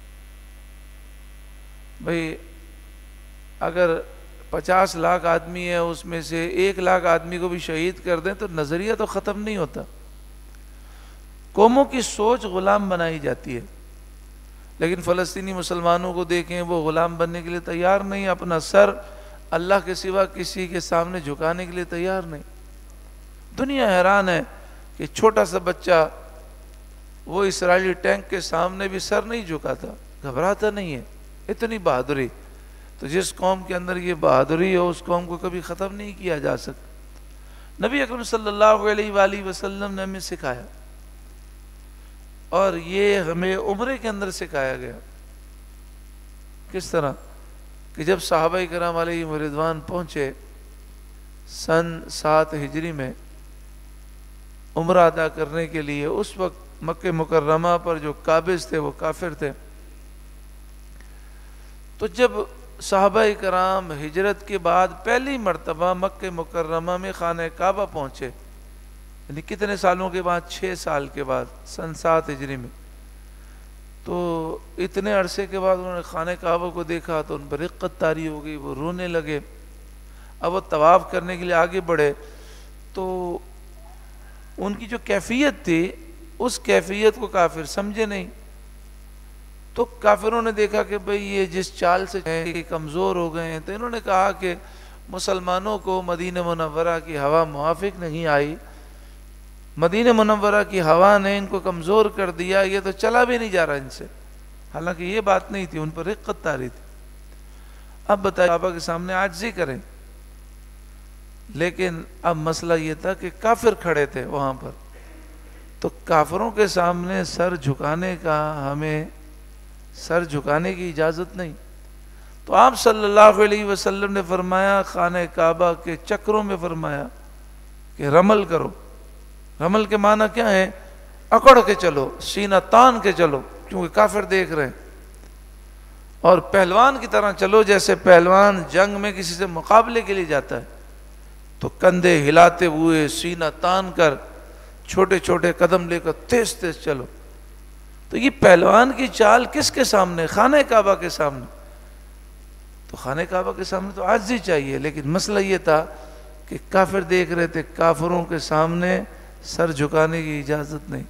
بھئی اگر 50 لاکھ آدمی ہے, اس میں سے 1 لاکھ آدمی کو بھی شہید کر دیں تو نظریہ تو ختم نہیں ہوتا. قوموں کی سوچ غلام بنائی جاتی ہے, لیکن فلسطینی مسلمانوں کو دیکھیں, وہ غلام بننے کے لیے تیار نہیں, اپنا سر اللہ کے سوا کسی کے سامنے جھکانے کے لیے تیار نہیں. دنیا حیران ہے کہ چھوٹا سا بچہ وہ اسرائیلی ٹینک کے سامنے بھی سر نہیں جھکاتا, گھبراتا نہیں ہے. اتنی بہادری. تو جس قوم کے اندر یہ بہادری ہو اس قوم کو کبھی ختم نہیں کیا جا سکتا. نبی اکرم صلی اللہ علیہ وآلہ وسلم نے ہمیں سکھایا, اور یہ ہمیں عمرے کے اندر سکھایا گیا. کس طرح کہ جب صحابہ کرام علیہم رضوان پہنچے سن 7 ہجری میں عمرہ ادا کرنے کے لیے, اس وقت مکہ مکرمہ پر جو قابض تھے وہ کافر تھے. تو جب صحابہ کرام ہجرت کے بعد پہلی مرتبہ مکہ مکرمہ میں خانہ کعبہ پہنچے, یعنی کتنے سالوں کے بعد, 6 سال کے بعد, سن 7 ہجری میں, تو اتنے عرصے کے بعد انہوں نے خانہ کعبہ کو دیکھا تو ان پر رقت طاری ہو گئی, وہ رونے لگے. اب وہ طواف کرنے کے لیے آگے بڑھے تو ان کی جو کیفیت تھی اس کیفیت کو کافر سمجھے نہیں. تو کافروں نے دیکھا کہ بھئی یہ جس چال سے کمزور ہو گئے ہیں, تو انہوں نے کہا کہ مسلمانوں کو مدینہ منورہ کی ہوا موافق نہیں آئی, مدینہ منورہ کی ہوا نے ان کو کمزور کر دیا, یہ تو چلا بھی نہیں جا رہا ان سے. حالانکہ یہ بات نہیں تھی, ان پر رقت طاری تھی. اب بتائیں صحابہ کے سامنے عاجزی کریں, لیکن اب مسئلہ یہ تھا کہ کافر کھڑے تھے وہاں پر, تو کافروں کے سامنے سر جھکانے کا, ہمیں سر جھکانے کی اجازت نہیں. تو آپ صلی اللہ علیہ وسلم نے فرمایا, خانہ کعبہ کے چکروں میں فرمایا کہ رمل کرو. رمل کے معنی کیا ہے؟ اکڑ کے چلو, سینہ تان کے چلو, کیونکہ کافر دیکھ رہے ہیں. اور پہلوان کی طرح چلو, جیسے پہلوان جنگ میں کسی سے مقابلے کے لیے جاتا ہے, تو کندھے ہلاتے ہوئے سینہ تان کر چھوٹے چھوٹے قدم لے کر تیز تیز چلو. تو یہ پہلوان کی چال کس کے سامنے؟ خانہ کعبہ کے سامنے. تو خانہ کعبہ کے سامنے تو عاجزی چاہیے, لیکن مسئلہ یہ تھا کہ کافر دیکھ رہے تھے, کافروں کے سامنے سر جھکانے کی اجازت نہیں.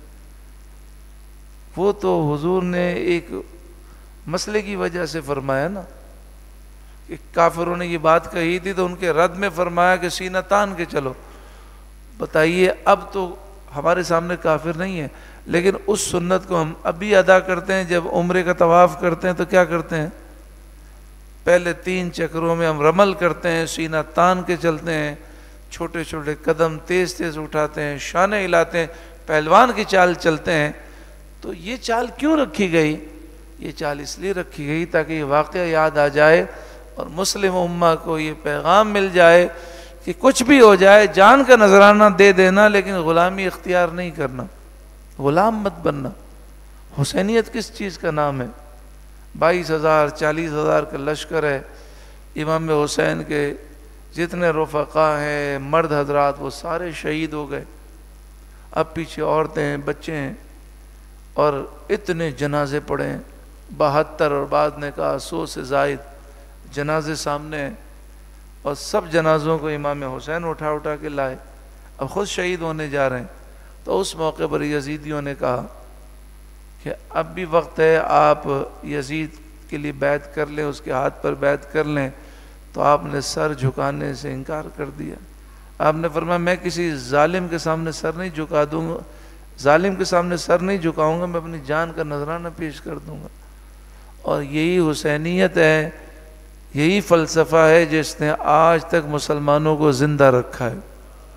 وہ تو حضور نے ایک مسئلے کی وجہ سے فرمایا نا, کہ کافروں نے یہ بات کہی تھی تو ان کے رد میں فرمایا کہ سینہ تان کے چلو. بتائیے اب تو ہمارے سامنے کافر نہیں ہے, لیکن اس سنت کو ہم ابھی ادا کرتے ہیں. جب عمرے کا طواف کرتے ہیں تو کیا کرتے ہیں؟ پہلے 3 چکروں میں ہم رمل کرتے ہیں, سینہ تان کے چلتے ہیں, چھوٹے چھوٹے قدم تیز تیز اٹھاتے ہیں, شانے ہلاتے ہیں, پہلوان کی چال چلتے ہیں. تو یہ چال کیوں رکھی گئی؟ یہ چال اس لیے رکھی گئی تاکہ یہ واقعہ یاد آ جائے اور مسلم امہ کو یہ پیغام مل جائے کہ کچھ بھی ہو جائے جان کا نذرانہ دے دینا, لیکن غلامی اختیار نہیں کرنا, غلام مت بننا. حسینیت کس چیز کا نام ہے؟ 22,000 40,000 کا لشکر ہے. امام حسین کے جتنے رفقا ہیں, مرد حضرات, وہ سارے شہید ہو گئے. اب پیچھے عورتیں ہیں, بچے ہیں, اور اتنے جنازے پڑے ہیں, 72 اور بعد نے کہا 100 سے زائد جنازے سامنے ہیں, اور سب جنازوں کو امام حسین اٹھا اٹھا کے لائے. اب خود شہید ہونے جا رہے ہیں. تو اس موقع پر یزیدیوں نے کہا کہ اب بھی وقت ہے, آپ یزید کے لیے بیعت کر لیں, اس کے ہاتھ پر بیعت کر لیں. تو آپ نے سر جھکانے سے انکار کر دیا. آپ نے فرمایا میں کسی ظالم کے سامنے سر نہیں جھکا دوں گا, ظالم کے سامنے سر نہیں جھکاؤں گا, میں اپنی جان کا نذرانہ پیش کر دوں گا. اور یہی حسینیت ہے, یہی فلسفہ ہے جس نے آج تک مسلمانوں کو زندہ رکھا ہے.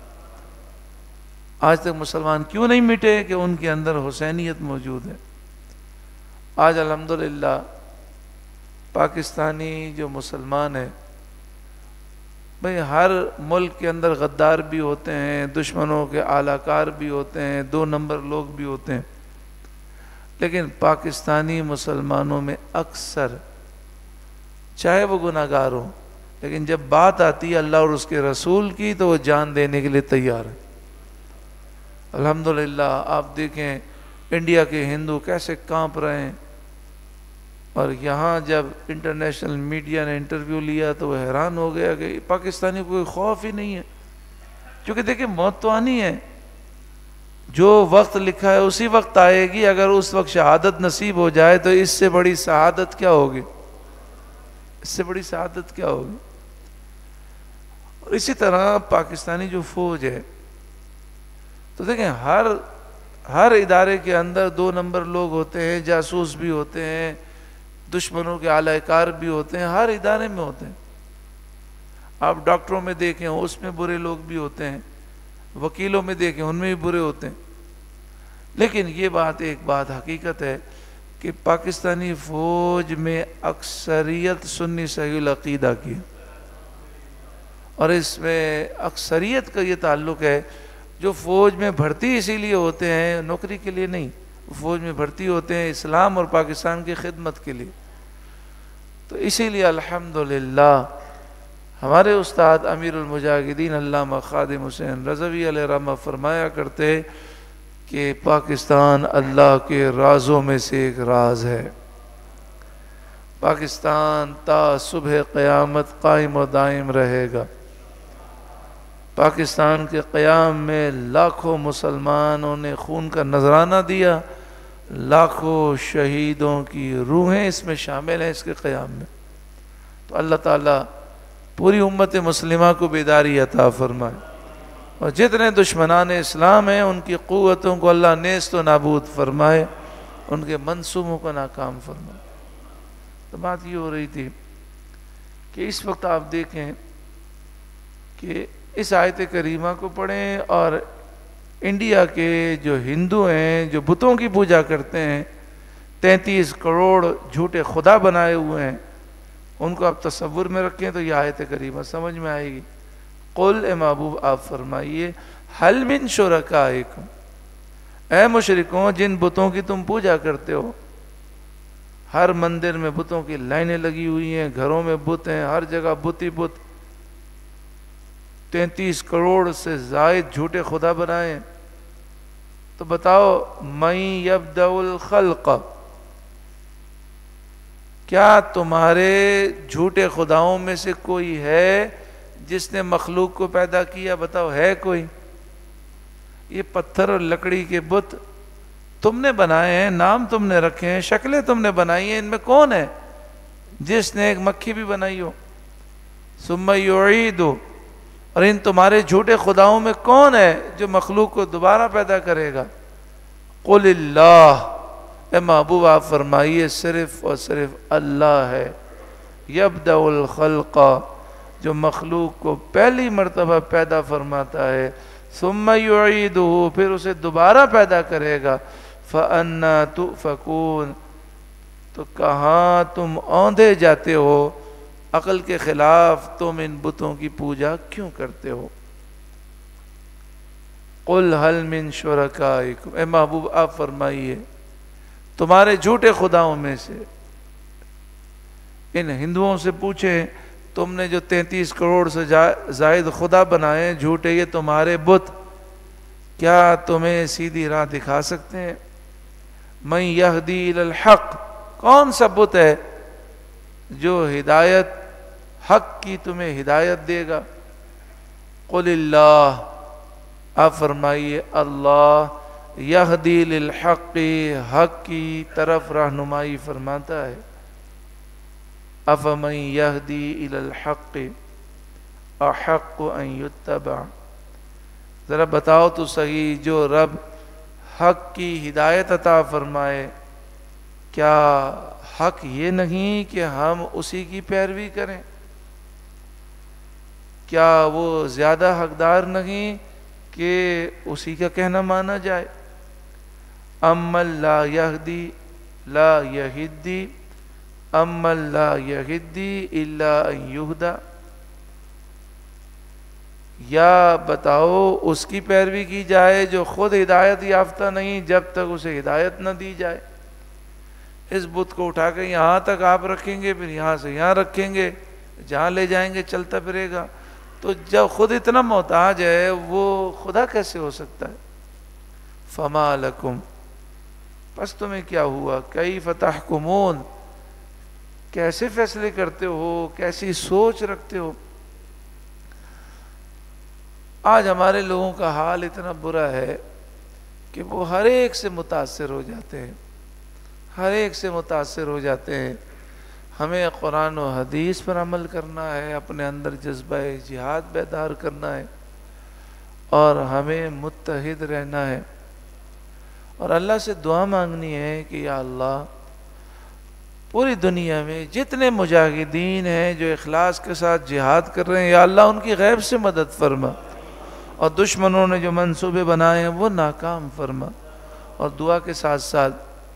آج تک مسلمان کیوں نہیں مٹے؟ کہ ان کے اندر حسینیت موجود ہے. آج الحمدللہ پاکستانی جو مسلمان ہے بھئی ہر ملک کے اندر غدار بھی ہوتے ہیں، دشمنوں کے اعلی کار بھی ہوتے ہیں، 2 نمبر لوگ بھی ہوتے ہیں، لیکن پاکستانی مسلمانوں میں اکثر چاہے وہ گناہگار ہوں، لیکن جب بات آتی ہے اللہ اور اس کے رسول کی تو وہ جان دینے کے لیے تیار ہے۔ الحمدللہ آپ دیکھیں انڈیا کے ہندو کیسے کانپ رہے ہیں، اور یہاں جب انٹرنیشنل میڈیا نے انٹرویو لیا تو وہ حیران ہو گیا کہ پاکستانی کو کوئی خوف ہی نہیں ہے، کیونکہ دیکھیں موت تو آنی ہے، جو وقت لکھا ہے اسی وقت آئے گی، اگر اس وقت شہادت نصیب ہو جائے تو اس سے بڑی سعادت کیا ہوگی، اس سے بڑی سعادت کیا ہوگی۔ اور اسی طرح پاکستانی جو فوج ہے تو دیکھیں ہر ادارے کے اندر 2 نمبر لوگ ہوتے ہیں، جاسوس بھی ہوتے ہیں، دشمنوں کے اعلی کار بھی ہوتے ہیں، ہر ادارے میں ہوتے ہیں۔ آپ ڈاکٹروں میں دیکھیں اس میں برے لوگ بھی ہوتے ہیں، وکیلوں میں دیکھیں ان میں بھی برے ہوتے ہیں، لیکن یہ ایک بات حقیقت ہے کہ پاکستانی فوج میں اکثریت سنی صحیح العقیدہ کی ہے، اور اس میں اکثریت کا یہ تعلق ہے جو فوج میں بھرتی اسی لیے ہوتے ہیں، نوکری کے لیے نہیں، فوج میں بھرتی ہوتے ہیں اسلام اور پاکستان کی خدمت کے لیے۔ تو اسی لیے الحمدللہ ہمارے استاد امیر المجاہدین علامہ خادم حسین رضوی علیہ رحمہ فرمایا کرتے کہ پاکستان اللہ کے رازوں میں سے ایک راز ہے، پاکستان تا صبح قیامت قائم و دائم رہے گا۔ پاکستان کے قیام میں لاکھوں مسلمانوں نے خون کا نذرانہ دیا، لاکھوں شہیدوں کی روحیں اس میں شامل ہیں اس کے قیام میں۔ تو اللہ تعالیٰ پوری امت مسلمہ کو بیداری عطا فرمائے، اور جتنے دشمنان اسلام ہیں ان کی قوتوں کو اللہ نیست و نابود فرمائے، ان کے منصوبوں کو ناکام فرمائے۔ تو بات یہ ہو رہی تھی کہ اس وقت آپ دیکھیں کہ اس آیت کریمہ کو پڑھیں، اور انڈیا کے جو ہندو ہیں جو بتوں کی پوجا کرتے ہیں، 33 کروڑ جھوٹے خدا بنائے ہوئے ہیں، ان کو آپ تصور میں رکھیں تو یہ آیت کریمہ سمجھ میں آئے گی۔ قل اے محبوب آپ فرمائیے حل من شرکائکم، اے مشرکوں جن بتوں کی تم پوجا کرتے ہو، ہر مندر میں بتوں کی لائنیں لگی ہوئی ہیں، گھروں میں بت ہیں، ہر جگہ بت ہی بت، 33 کروڑ سے زائد جھوٹے خدا بنائے، تو بتاؤ من یبدأ الخلق، کیا تمہارے جھوٹے خداؤں میں سے کوئی ہے جس نے مخلوق کو پیدا کیا؟ بتاؤ ہے کوئی؟ یہ پتھر اور لکڑی کے بت تم نے بنائے ہیں، نام تم نے رکھے ہیں، شکلیں تم نے بنائی ہیں، ان میں کون ہے جس نے ایک مکھی بھی بنائی ہو؟ ثم یعید، اور ان تمہارے جھوٹے خداؤں میں کون ہے جو مخلوق کو دوبارہ پیدا کرے گا؟ قل اللہ، اے محبوب آپ فرمائیے صرف اور صرف اللہ ہے، یبدأ الخلق، جو مخلوق کو پہلی مرتبہ پیدا فرماتا ہے، ثم یعیدہ، پھر اسے دوبارہ پیدا کرے گا، فأنا تؤفکون، تو کہاں تم اوندھے جاتے ہو، عقل کے خلاف تم ان بتوں کی پوجا کیوں کرتے ہو؟ قل حل من شرکائکم، اے محبوب آپ فرمائیے تمہارے جھوٹے خداؤں میں سے، ان ہندوؤں سے پوچھیں تم نے جو 33 کروڑ سے زائد خدا بنائے ہیں جھوٹے، یہ تمہارے بت کیا تمہیں سیدھی راہ دکھا سکتے ہیں؟ من یہدی الی الحق، کون سا بت ہے جو ہدایت حق کی تمہیں ہدایت دے گا؟ قل اللہ، آپ فرمائیے اللہ یہدی للحق، حق کی طرف رہنمائی فرماتا ہے۔ افمن یہدی الی الحق احق ان یتبع، ذرا بتاؤ تو صحیح، جو رب حق کی ہدایت عطا فرمائے، کیا حق یہ نہیں کہ ہم اسی کی پیروی کریں؟ کیا وہ زیادہ حقدار نہیں کہ اسی کا کہنا مانا جائے؟ امن لا یہدی لا یہدی، امن لا یہدی الا ان یہدی، یا بتاؤ اس کی پیروی کی جائے جو خود ہدایت یافتہ نہیں جب تک اسے ہدایت نہ دی جائے. اس بت کو اٹھا کے یہاں تک آپ رکھیں گے، پھر یہاں سے یہاں رکھیں گے، جہاں لے جائیں گے چلتا پھرے گا. تو جب خود اتنا محتاج ہے وہ خدا کیسے ہو سکتا ہے؟ فما لکم، پس تمہیں کیا ہوا؟ کیف تحکمون، کیسے فیصلے کرتے ہو، کیسی سوچ رکھتے ہو؟ آج ہمارے لوگوں کا حال اتنا برا ہے کہ وہ ہر ایک سے متاثر ہو جاتے ہیں، ہر ایک سے متاثر ہو جاتے ہیں. ہمیں قرآن و حدیث پر عمل کرنا ہے، اپنے اندر جذبہ جہاد بیدار کرنا ہے، اور ہمیں متحد رہنا ہے، اور اللہ سے دعا مانگنی ہے کہ یا اللہ پوری دنیا میں جتنے مجاہدین ہیں جو اخلاص کے ساتھ جہاد کر رہے ہیں، یا اللہ ان کی غیب سے مدد فرما، اور دشمنوں نے جو منصوبے بنائے ہیں وہ ناکام فرما. اور دعا کے ساتھ ساتھ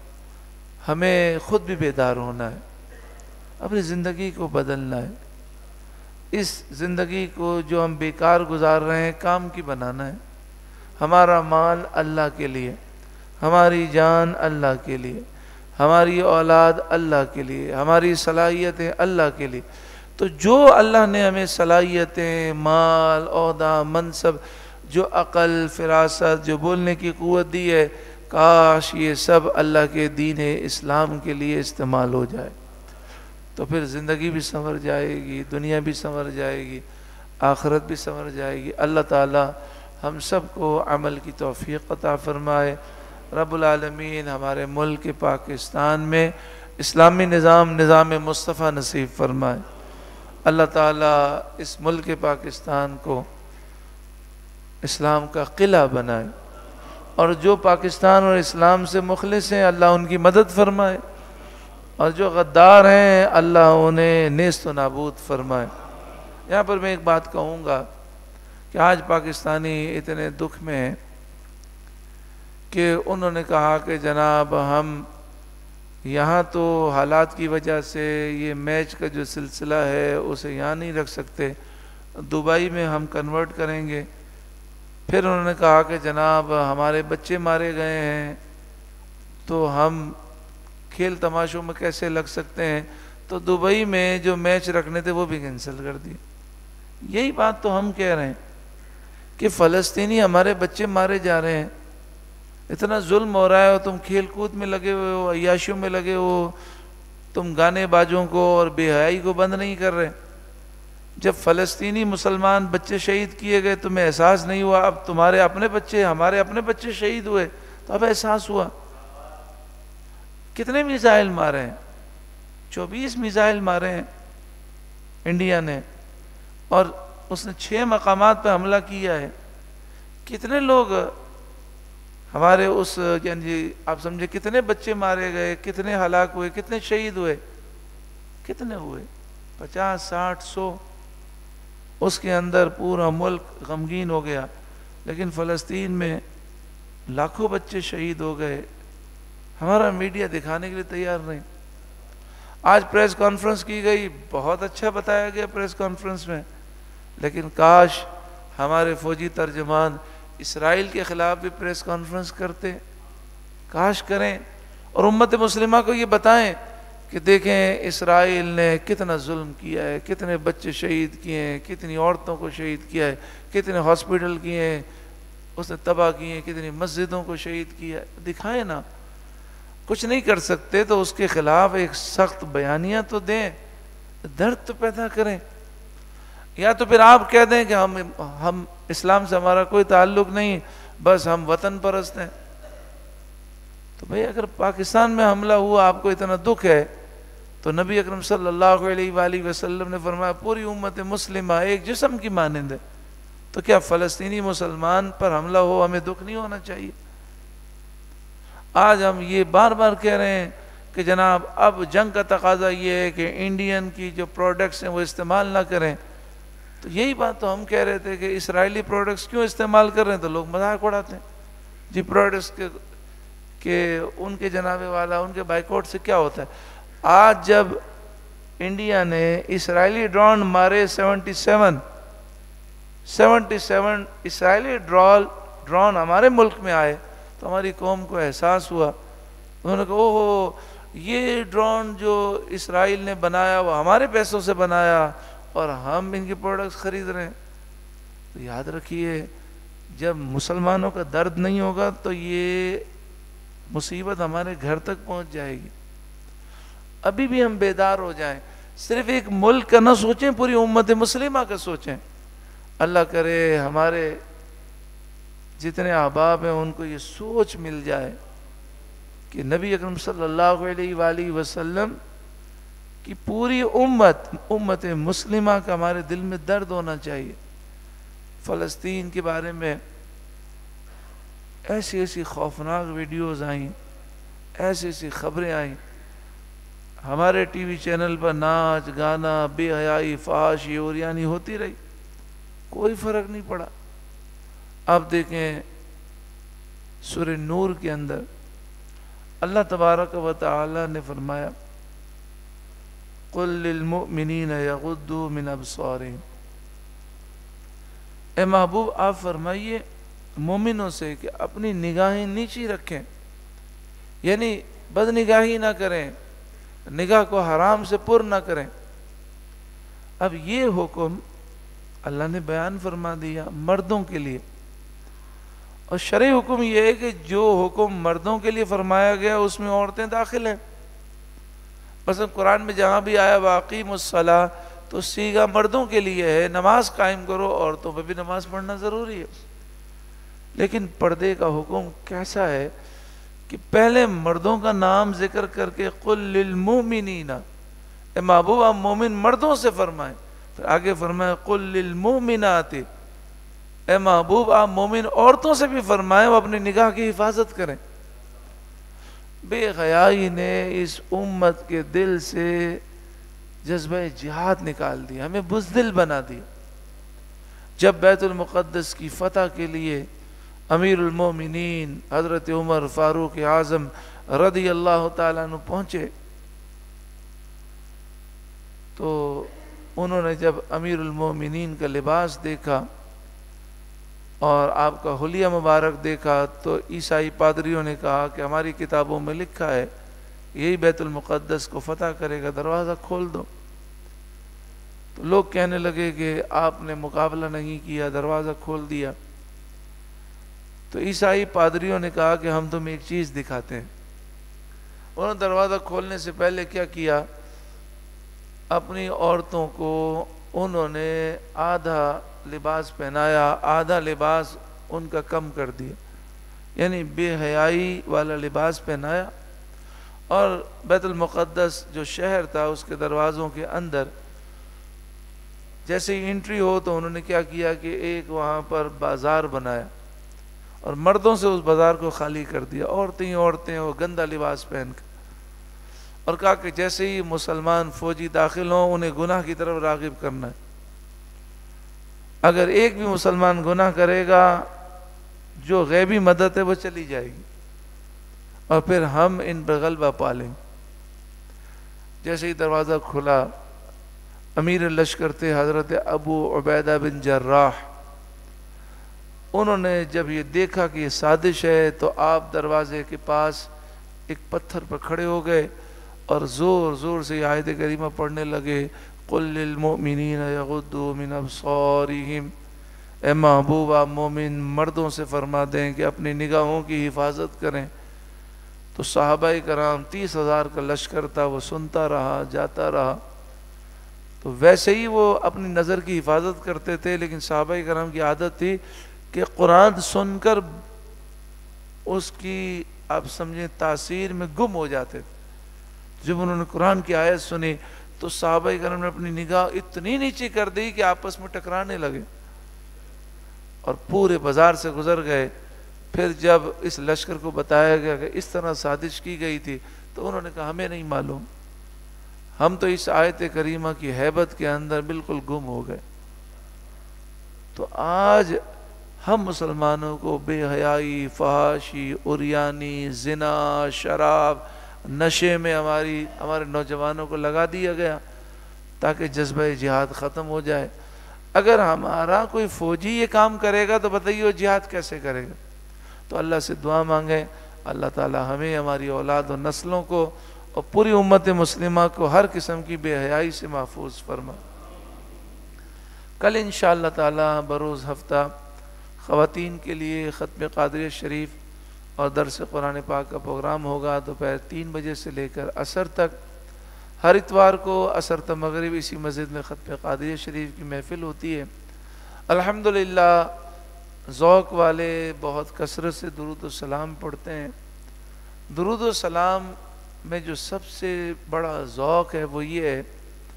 ہمیں خود بھی بیدار ہونا ہے، اپنی زندگی کو بدلنا ہے. اس زندگی کو جو ہم بیکار گزار رہے ہیں کام کی بنانا ہے. ہمارا مال اللہ کے لیے، ہماری جان اللہ کے لیے، ہماری اولاد اللہ کے لیے، ہماری صلاحیتیں اللہ کے لیے. تو جو اللہ نے ہمیں صلاحیتیں، مال، عہدہ، منصب، جو عقل، فراست، جو بولنے کی قوت دی ہے، کاش یہ سب اللہ کے دین اسلام کے لیے استعمال ہو جائے. تو پھر زندگی بھی سنور جائے گی، دنیا بھی سنور جائے گی، آخرت بھی سنور جائے گی. اللہ تعالی ہم سب کو عمل کی توفیق عطا فرمائے. رب العالمین ہمارے ملک پاکستان میں اسلامی نظام مصطفیٰ نصیب فرمائے. اللہ تعالیٰ اس ملک پاکستان کو اسلام کا قلعہ بنائے، اور جو پاکستان اور اسلام سے مخلص ہیں اللہ ان کی مدد فرمائے، اور جو غدار ہیں اللہ انہیں نیست و نابود فرمائے. یہاں پر میں ایک بات کہوں گا کہ آج پاکستانی اتنے دکھ میں ہیں کہ انہوں نے کہا کہ جناب ہم یہاں تو حالات کی وجہ سے یہ میچ کا جو سلسلہ ہے اسے یہاں نہیں رکھ سکتے، دبئی میں ہم کنورٹ کریں گے. پھر انہوں نے کہا کہ جناب ہمارے بچے مارے گئے ہیں تو ہم کھیل تماشوں میں کیسے لگ سکتے ہیں، تو دبئی میں جو میچ رکھنے تھے وہ بھی کینسل کر دیے. یہی بات تو ہم کہہ رہے ہیں کہ فلسطینی ہمارے بچے مارے جا رہے ہیں، اتنا ظلم ہو رہا ہے، اور تم کھیل کود میں لگے ہوئے ہو، عیاشیوں میں لگے ہو، تم گانے بازوں کو اور بے حیائی کو بند نہیں کر رہے. جب فلسطینی مسلمان بچے شہید کیے گئے تمہیں احساس نہیں ہوا، اب تمہارے اپنے بچے، ہمارے اپنے بچے شہید ہوئے تو اب احساس ہوا. کتنے میزائل مارے ہیں؟ 24 میزائل مارے ہیں انڈیا نے، اور اس نے 6 مقامات پہ حملہ کیا ہے. کتنے لوگ ہمارے اس یعنی آپ سمجھے کتنے بچے مارے گئے، کتنے ہلاک ہوئے، کتنے شہید ہوئے، کتنے ہوئے؟ 50، 60، 100. اس کے اندر پورا ملک غمگین ہو گیا. لیکن فلسطین میں لاکھوں بچے شہید ہو گئے. ہمارا میڈیا دکھانے کے لیے تیار نہیں. آج پریس کانفرنس کی گئی، بہت اچھا بتایا گیا پریس کانفرنس میں، لیکن کاش ہمارے فوجی ترجمان اسرائیل کے خلاف بھی پریس کانفرنس کرتے، کاش کریں، اور امت مسلمہ کو یہ بتائیں کہ دیکھیں اسرائیل نے کتنا ظلم کیا ہے، کتنے بچے شہید کیے ہیں، کتنی عورتوں کو شہید کیا ہے، کتنے ہاسپٹل کیے ہیں اس نے تباہ کیے ہیں، کتنی مسجدوں کو شہید کیا ہے. دکھائیں نا. کچھ نہیں کر سکتے تو اس کے خلاف ایک سخت بیانیہ تو دیں، درد تو پیدا کریں. یا تو پھر آپ کہہ دیں کہ ہم اسلام سے ہمارا کوئی تعلق نہیں، بس ہم وطن پرست ہیں. تو بھئی اگر پاکستان میں حملہ ہوا آپ کو اتنا دکھ ہے تو نبی اکرم صلی اللہ علیہ وآلہ وسلم نے فرمایا پوری امت مسلمہ ایک جسم کی مانند ہے. تو کیا فلسطینی مسلمان پر حملہ ہو ہمیں دکھ نہیں ہونا چاہیے؟ آج ہم یہ بار بار کہہ رہے ہیں کہ جناب اب جنگ کا تقاضا یہ ہے کہ انڈین کی جو پروڈکٹس ہیں وہ استعمال نہ کریں. تو یہی بات تو ہم کہہ رہے تھے کہ اسرائیلی پروڈکٹس کیوں استعمال کر رہے ہیں، تو لوگ مذاق اڑاتے ہیں جی پروڈکٹس کہ ان کے جناب والا ان کے بائیکاٹ سے کیا ہوتا ہے. آج جب انڈیا نے اسرائیلی ڈرون مارے 77 77 اسرائیلی ڈرون ہمارے ملک میں آئے تو ہماری قوم کو احساس ہوا. انہوں نے کہا اوہ یہ ڈرون جو اسرائیل نے بنایا وہ ہمارے پیسوں سے بنایا اور ہم ان کی پروڈکٹس خرید رہے ہیں. تو یاد رکھیے جب مسلمانوں کا درد نہیں ہوگا تو یہ مصیبت ہمارے گھر تک پہنچ جائے گی. ابھی بھی ہم بیدار ہو جائیں, صرف ایک ملک کا نہ سوچیں, پوری امت مسلمہ کا سوچیں. اللہ کرے ہمارے جتنے احباب ہیں ان کو یہ سوچ مل جائے کہ نبی اکرم صلی اللہ علیہ وآلہ وسلم کی پوری امت مسلمہ کا ہمارے دل میں درد ہونا چاہیے. فلسطین کے بارے میں ایسی ایسی خوفناک ویڈیوز آئیں, ایسی ایسی خبریں آئیں, ہمارے ٹی وی چینل پر ناچ گانا بے حیائی فحاشی عریانی ہوتی رہی, کوئی فرق نہیں پڑا. آپ دیکھیں سورہ نور کے اندر اللہ تبارک و تعالی نے فرمایا قُلْ لِلْمُؤْمِنِينَ يَغُضُّوا مِنْ أَبْصَارِهِمْ, اے محبوب آپ فرمائیے مومنوں سے کہ اپنی نگاہیں نیچی رکھیں, یعنی بد نگاہی نہ کریں, نگاہ کو حرام سے پر نہ کریں. اب یہ حکم اللہ نے بیان فرما دیا مردوں کے لیے, اور شرعی حکم یہ ہے کہ جو حکم مردوں کے لیے فرمایا گیا اس میں عورتیں داخل ہیں. بس قرآن میں جہاں بھی آیا وَأَقِیمُوا الصَّلَاةَ تو صیغہ مردوں کے لیے ہے, نماز قائم کرو, عورتوں پہ بھی نماز پڑھنا ضروری ہے. لیکن پردے کا حکم کیسا ہے کہ پہلے مردوں کا نام ذکر کر کے قُلْ لِلْمُؤْمِنِينَ, اے محبوب آپ مومن مردوں سے فرمائیں, پھر آگے فرمائیں قُلْ لِلْمُؤْمِنَاتِ, اے محبوب آپ مومن عورتوں سے بھی فرمائیں وہ اپنی نگاہ کی حفاظت کریں. بے حیائی نے اس امت کے دل سے جذبہ جہاد نکال دیا, ہمیں بزدل بنا دیا. جب بیت المقدس کی فتح کے لیے امیر المومنین حضرت عمر فاروق اعظم رضی اللہ تعالیٰ عنہ پہنچے تو انہوں نے جب امیر المومنین کا لباس دیکھا اور آپ کا حلیہ مبارک دیکھا تو عیسائی پادریوں نے کہا کہ ہماری کتابوں میں لکھا ہے یہی بیت المقدس کو فتح کرے گا, دروازہ کھول دو. تو لوگ کہنے لگے کہ آپ نے مقابلہ نہیں کیا, دروازہ کھول دیا. تو عیسائی پادریوں نے کہا کہ ہم تمہیں ایک چیز دکھاتے ہیں. انہوں نے دروازہ کھولنے سے پہلے کیا کیا, اپنی عورتوں کو انہوں نے آدھا لباس پہنایا, آدھا لباس ان کا کم کر دیا, یعنی بے حیائی والا لباس پہنایا. اور بیت المقدس جو شہر تھا اس کے دروازوں کے اندر جیسے ہی انٹری ہو تو انہوں نے کیا کیا کہ ایک وہاں پر بازار بنایا اور مردوں سے اس بازار کو خالی کر دیا, عورتیں وہ گندا لباس پہن کر, اور کہا کہ جیسے ہی مسلمان فوجی داخل ہوں انہیں گناہ کی طرف راغب کرنا ہے. اگر ایک بھی مسلمان گناہ کرے گا جو غیبی مدد ہے وہ چلی جائے گی اور پھر ہم ان پر غلبہ پالیں. جیسے ہی دروازہ کھلا امیر لشکر تھے حضرت ابو عبیدہ بن جراح, انہوں نے جب یہ دیکھا کہ یہ سازش ہے تو آپ دروازے کے پاس ایک پتھر پر کھڑے ہو گئے اور زور زور سے یہ آیت کریمہ پڑھنے لگے قُلْ لِلْمُؤْمِنِينَ يَغُضُّوا مِنْ أَبْصَارِهِمْ, اے محبوب آپ مومن مردوں سے فرما دیں کہ اپنی نگاہوں کی حفاظت کریں. تو صحابہ کرام 30,000 کا لشکر تھا, وہ سنتا رہا جاتا رہا. تو ویسے ہی وہ اپنی نظر کی حفاظت کرتے تھے, لیکن صحابہ کرام کی عادت تھی کہ قرآن سن کر اس کی آپ سمجھیں تاثیر میں گم ہو جاتے تھے. جب انہوں نے قرآن کی آیت سنی تو صحابہ کرام نے اپنی نگاہ اتنی نیچی کر دی کہ آپس میں ٹکرانے لگے اور پورے بازار سے گزر گئے. پھر جب اس لشکر کو بتایا گیا کہ اس طرح سازش کی گئی تھی تو انہوں نے کہا ہمیں نہیں معلوم, ہم تو اس آیت کریمہ کی ہیبت کے اندر بالکل گم ہو گئے. تو آج ہم مسلمانوں کو بے حیائی, فحاشی, عریانی, زنا, شراب, نشے میں ہمارے نوجوانوں کو لگا دیا گیا تاکہ جذبہ جہاد ختم ہو جائے. اگر ہمارا کوئی فوجی یہ کام کرے گا تو بتائیے وہ جہاد کیسے کرے گا؟ تو اللہ سے دعا مانگیں، اللہ تعالی ہمیں، ہماری اولاد و نسلوں کو اور پوری امت مسلمہ کو ہر قسم کی بے حیائی سے محفوظ فرما۔ کل انشاءاللہ تعالی بروز ہفتہ خواتین کے لیے ختم قادریہ شریف اور درس قرآن پاک کا پروگرام ہوگا دوپہر 3 بجے سے لے کر عصر تک۔ ہر اتوار کو عصر تا مغرب اسی مسجد میں ختم قادریہ شریف کی محفل ہوتی ہے۔ الحمدللہ ذوق والے بہت کثرت سے درود و سلام پڑھتے ہیں۔ درود و سلام میں جو سب سے بڑا ذوق ہے وہ یہ ہے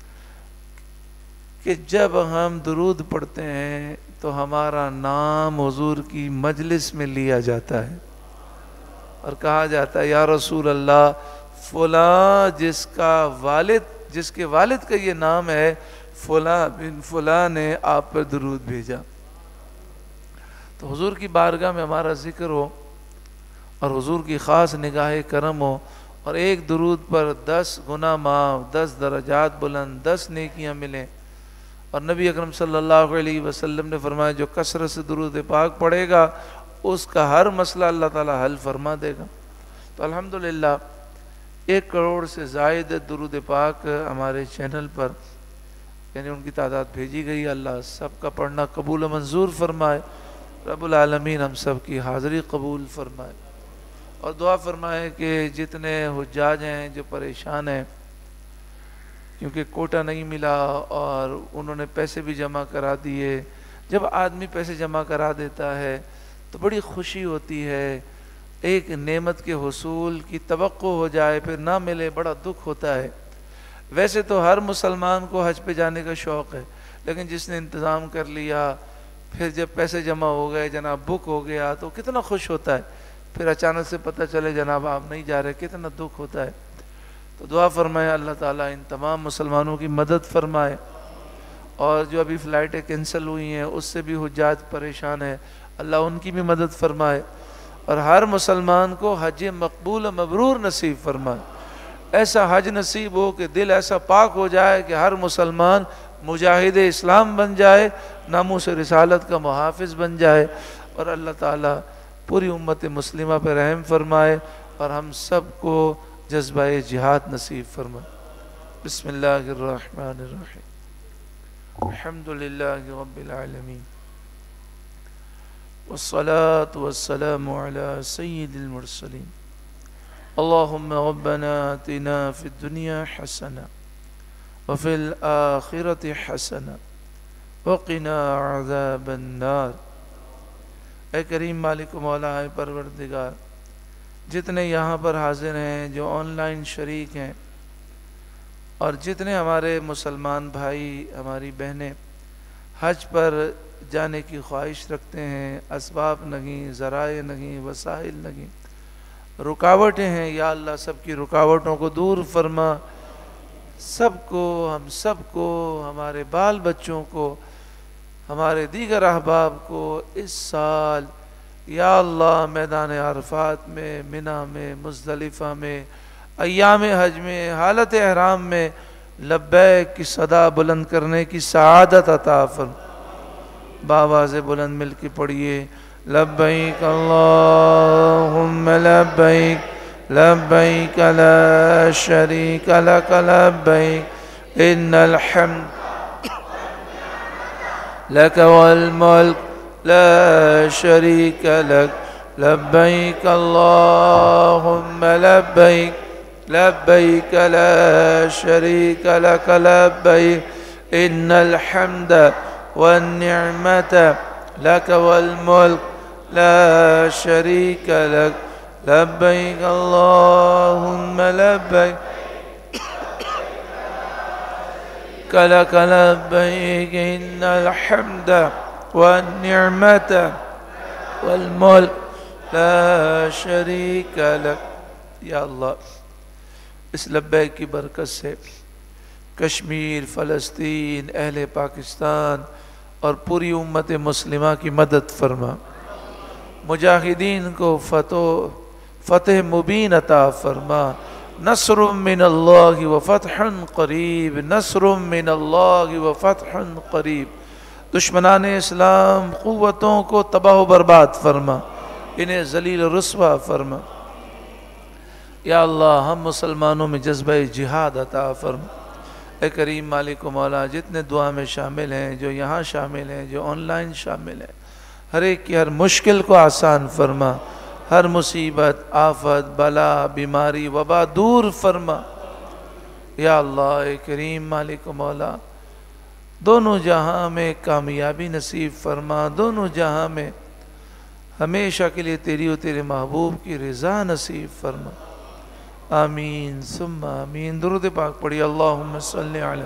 کہ جب ہم درود پڑھتے ہیں تو ہمارا نام حضور کی مجلس میں لیا جاتا ہے اور کہا جاتا ہے یا رسول اللہ فلاں جس کے والد کا یہ نام ہے فلاں بن فلاں نے آپ پر درود بھیجا۔ تو حضور کی بارگاہ میں ہمارا ذکر ہو اور حضور کی خاص نگاہ کرم ہو اور ایک درود پر 10 گناہ معاف، 10 درجات بلند، 10 نیکیاں ملیں۔ اور نبی اکرم صلی اللہ علیہ وسلم نے فرمایا جو کثرت سے درود پاک پڑھے گا اس کا ہر مسئلہ اللہ تعالی حل فرما دے گا۔ تو الحمدللہ 1 کروڑ سے زائد درود پاک ہمارے چینل پر یعنی ان کی تعداد بھیجی گئی۔ اللہ سب کا پڑھنا قبول و منظور فرمائے، رب العالمین ہم سب کی حاضری قبول فرمائے اور دعا فرمائے کہ جتنے حجاج ہیں جو پریشان ہیں کیونکہ کوٹا نہیں ملا اور انہوں نے پیسے بھی جمع کرا دیے۔ جب آدمی پیسے جمع کرا دیتا ہے تو بڑی خوشی ہوتی ہے، ایک نعمت کے حصول کی توقع ہو جائے پھر نہ ملے بڑا دکھ ہوتا ہے۔ ویسے تو ہر مسلمان کو حج پہ جانے کا شوق ہے، لیکن جس نے انتظام کر لیا پھر جب پیسے جمع ہو گئے جناب بک ہو گیا تو کتنا خوش ہوتا ہے، پھر اچانک سے پتہ چلے جناب آپ نہیں جا رہے کتنا دکھ ہوتا ہے۔ تو دعا فرمائے اللہ تعالیٰ ان تمام مسلمانوں کی مدد فرمائے اور جو ابھی فلائٹیں کینسل ہوئی ہیں اس سے بھی حجاج پریشان ہیں، اللہ ان کی بھی مدد فرمائے اور ہر مسلمان کو حج مقبول و مبرور نصیب فرمائے۔ ایسا حج نصیب ہو کہ دل ایسا پاک ہو جائے کہ ہر مسلمان مجاہد اسلام بن جائے، ناموس رسالت کا محافظ بن جائے اور اللہ تعالیٰ پوری امت مسلمہ پہ رحم فرمائے اور ہم سب کو جذبہ جہاد نصیب فرمائے۔ بسم اللہ الرحمن الرحیم، الحمدللہ رب العالمین والصلاة والسلام على سید المرسلین، اللہم ربنا آتنا فی الدنیا حسنہ وفی الآخرۃ حسنہ وقنا عذاب النار۔ اے کریم مالک و مولا اے پروردگار، جتنے یہاں پر حاضر ہیں جو آن لائن شریک ہیں اور جتنے ہمارے مسلمان بھائی ہماری بہنیں حج پر جانے کی خواہش رکھتے ہیں، اسباب نہیں، ذرائع نہیں، وسائل نہیں، رکاوٹیں ہیں، یا اللہ سب کی رکاوٹوں کو دور فرما، سب کو، ہم سب کو، ہمارے بال بچوں کو، ہمارے دیگر احباب کو اس سال یا اللہ میدان عرفات میں، منی میں، مزدلفہ میں، ایام حج میں، حالت احرام میں لبیک کی صدا بلند کرنے کی سعادت عطا فرما۔ بآواز بلند مل کے پڑھیے لبیک اللہم لبیک لبیک لا شریک لک لبیک ان الحمد لک والملک لا شریک لک لبیک اللہم لبیک لبیک لا شریک لک لبیک ان الحمد والنعمت لک والملک لا شریک لک لبیک اللہم لبیک لک لبیک ان الحمد والنعمت والملک لا شریک لک۔ یا اللہ اس لبیک کی برکت سے کشمیر، فلسطین، اہل پاکستان اور پوری امت مسلمہ کی مدد فرما، مجاہدین کو فتح مبین عطا فرما، نصر من اللہ و فتح قریب، نصر من اللہ و فتح قریب۔ دشمنان اسلام قوتوں کو تباہ و برباد فرما، انہیں ذلیل و رسوا فرما۔ یا اللہ ہم مسلمانوں میں جذبہ جہاد عطا فرما۔ اے کریم مالک و مولا، جتنے دعا میں شامل ہیں، جو یہاں شامل ہیں، جو آن لائن شامل ہیں، ہر ایک کی ہر مشکل کو آسان فرما، ہر مصیبت، آفت، بلا، بیماری، وبا دور فرما۔ یا اللہ اے کریم مالک و مولا، دونوں جہاں میں کامیابی نصیب فرما، دونوں جہاں میں ہمیشہ کے لیے تیری و تیرے محبوب کی رضا نصیب فرما۔ آمین ثم آمین۔ درود پاک پڑھی۔ اللہم صلی علی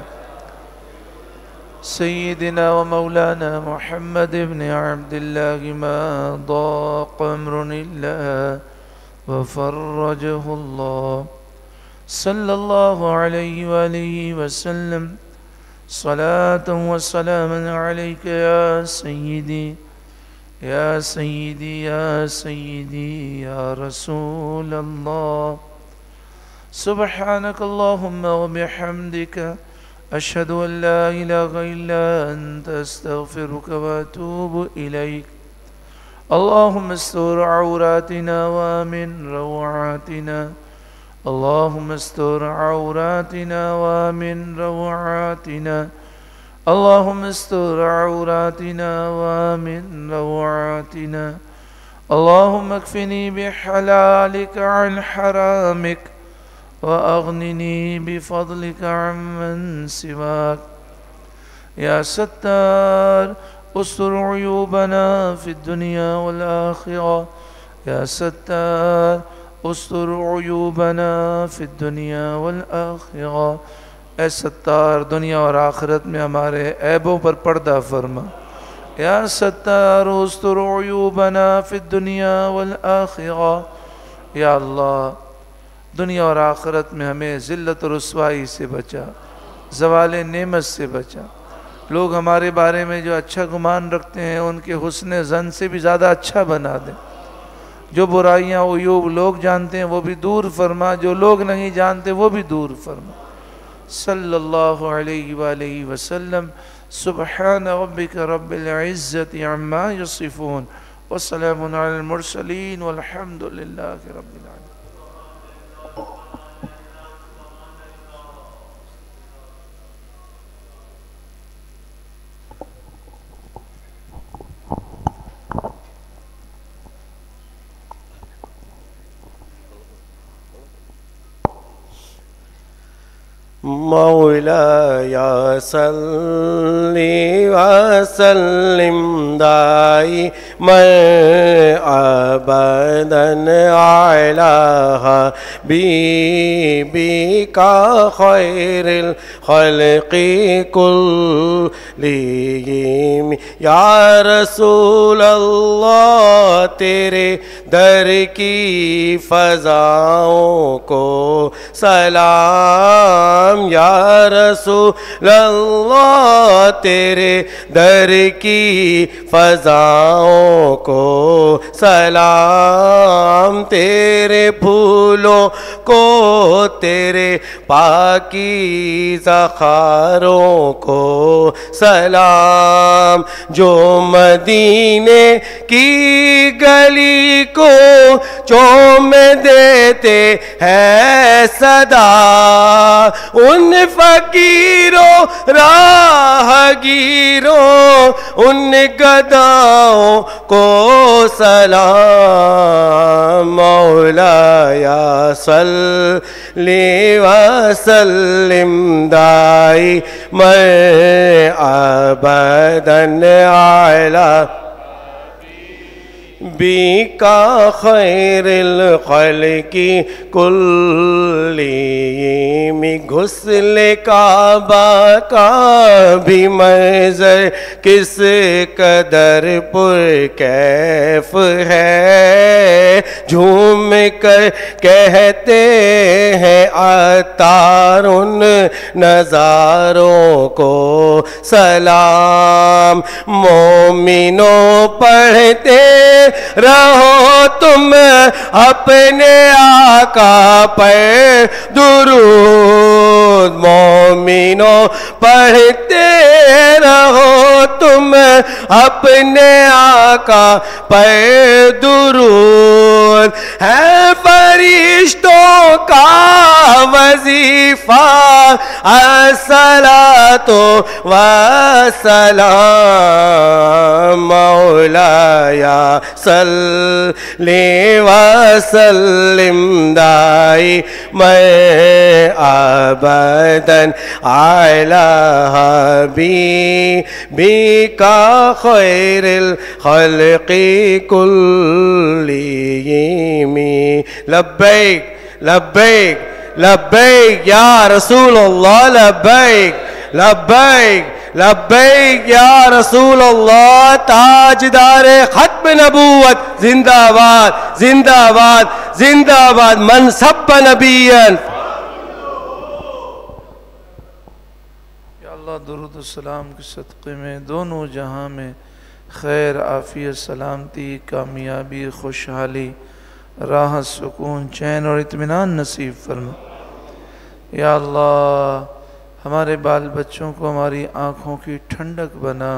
سیدنا و مولانا محمد ابن عبداللہ ما ضاق امر اللہ وفرجہ اللہ صلی اللہ علیہ وآلہ وسلم صلاة و سلاما علیک یا سیدی یا سیدی یا سیدی یا رسول اللہ۔ سبحانك اللهم وبحمدك أشهد أن لا إله إلا أنت أستغفرك وأتوب إليك. اللهم استر عوراتنا وآمن روعاتنا، اللهم استر عوراتنا وآمن روعاتنا، اللهم استر عوراتنا وآمن روعاتنا، اللهم اكفني بحلالك عن حرامك وأغنني بفضلك عمن سواك. يا ستار استر عيوبنا في الدنيا والآخرة، يا ستار استر عيوبنا في الدنيا والآخرة. اے ستار دنیا اور آخرت میں ہمارے عیبوں پر پردہ فرما. یا ستار استر عیوبنا فی الدنیا والآخرہ. یا اللہ دنیا اور آخرت میں ہمیں ذلت و رسوائی سے بچا، زوال نعمت سے بچا. لوگ ہمارے بارے میں جو اچھا گمان رکھتے ہیں ان کے حسن ظن سے بھی زیادہ اچھا بنا دیں. جو برائیاں عیوب لوگ جانتے ہیں وہ بھی دور فرما، جو لوگ نہیں جانتے وہ بھی دور فرما. صلی اللہ علیہ وآلہ وسلم. سبحان ربک رب العزت عما یصفون وسلام علی المرسلین والحمد للہ رب العالمین. مولاي صلِّ وسلم دائما أبدا على حبيبك خير الخلق كلهم. یا رسول اللہ تیرے در کی فضاؤں کو سلام. یا رسول اللہ تیرے در کی فضاؤں کو سلام. تیرے پھولوں کو تیرے پاکیزہ خاروں کو سلام. جو مدینے کی گلی کو چوم دیتے ہیں صدا، ان فقیروں راہگیروں ان گداؤں کو سلام. مولاي صلِّ وسلم دائما أبدا على حبيبك خير الخلق كلهم. غسل کعبہ کا بھی منظر کس قدر پرکیف ہے. جھوم کر کہتے ہیں عطار ان نظاروں کو سلام. مومنوں پڑھتے رہو تم اپنے آقا پر درود درود مومنوں پڑھتے رہو تم اپنے آقا پر درود ہے فرشتوں کا وظیفہ الصلاۃ والسلام مولایا صلی وسلم دائی میں ابداً علی حبیبک خیر الخلق کلہم لبیک لبیک لبیک یا رسول اللہ لبیک لبیک لبیک یا رسول اللہ تاجدار ختم نبوت زندہ باد زندہ باد زندہ باد من سب نبیا یا اللہ درود السلام کے صدقے میں دونوں جہاں میں خیر عافیت سلامتی کامیابی خوشحالی راحت سکون چین اور اطمینان نصیب فرما یا اللہ ہمارے بال بچوں کو ہماری آنکھوں کی ٹھنڈک بنا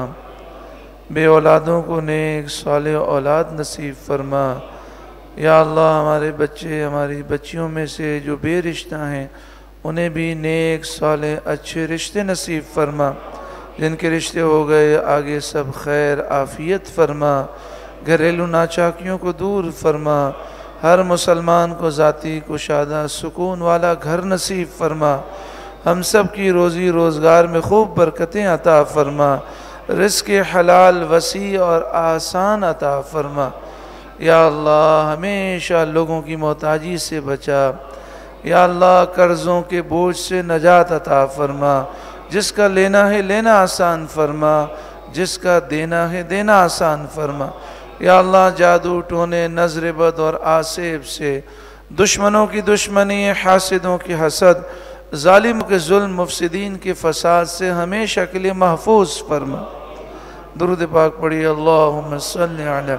بے اولادوں کو نیک صالح اولاد نصیب فرما یا اللہ ہمارے بچے ہماری بچیوں میں سے جو بے رشتہ ہیں انہیں بھی نیک صالح اچھے رشتے نصیب فرما جن کے رشتے ہو گئے آگے سب خیر عافیت فرما گھریلو ناچاکیوں کو دور فرما ہر مسلمان کو ذاتی کشادہ سکون والا گھر نصیب فرما ہم سب کی روزی روزگار میں خوب برکتیں عطا فرما رزق حلال وسیع اور آسان عطا فرما یا اللہ ہمیشہ لوگوں کی محتاجی سے بچا یا اللہ قرضوں کے بوجھ سے نجات عطا فرما جس کا لینا ہے لینا آسان فرما جس کا دینا ہے دینا آسان فرما یا اللہ جادو ٹونے نظر بد اور آسیب سے دشمنوں کی دشمنی حاسدوں کی حسد ظالم کے ظلم مفسدین کے فساد سے ہمیشہ کے لیے محفوظ فرما درود پاک پڑھی اللہم صلی علی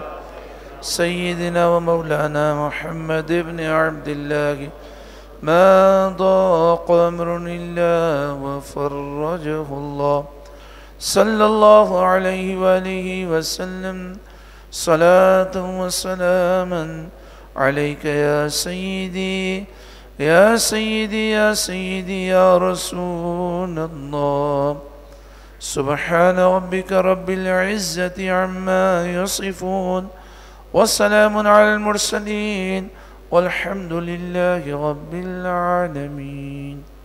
سیدنا و مولانا محمد ابن عبداللہ ما ضاق امر اللہ وفرجہ اللہ صلی اللہ علیہ وآلہ وسلم صلاة و سلاما علیک یا سیدی یا سیدی یا سیدی یا رسول اللہ سبحان ربک رب العزت عما یصفون وسلام علی المرسلین والحمد للہ رب العالمین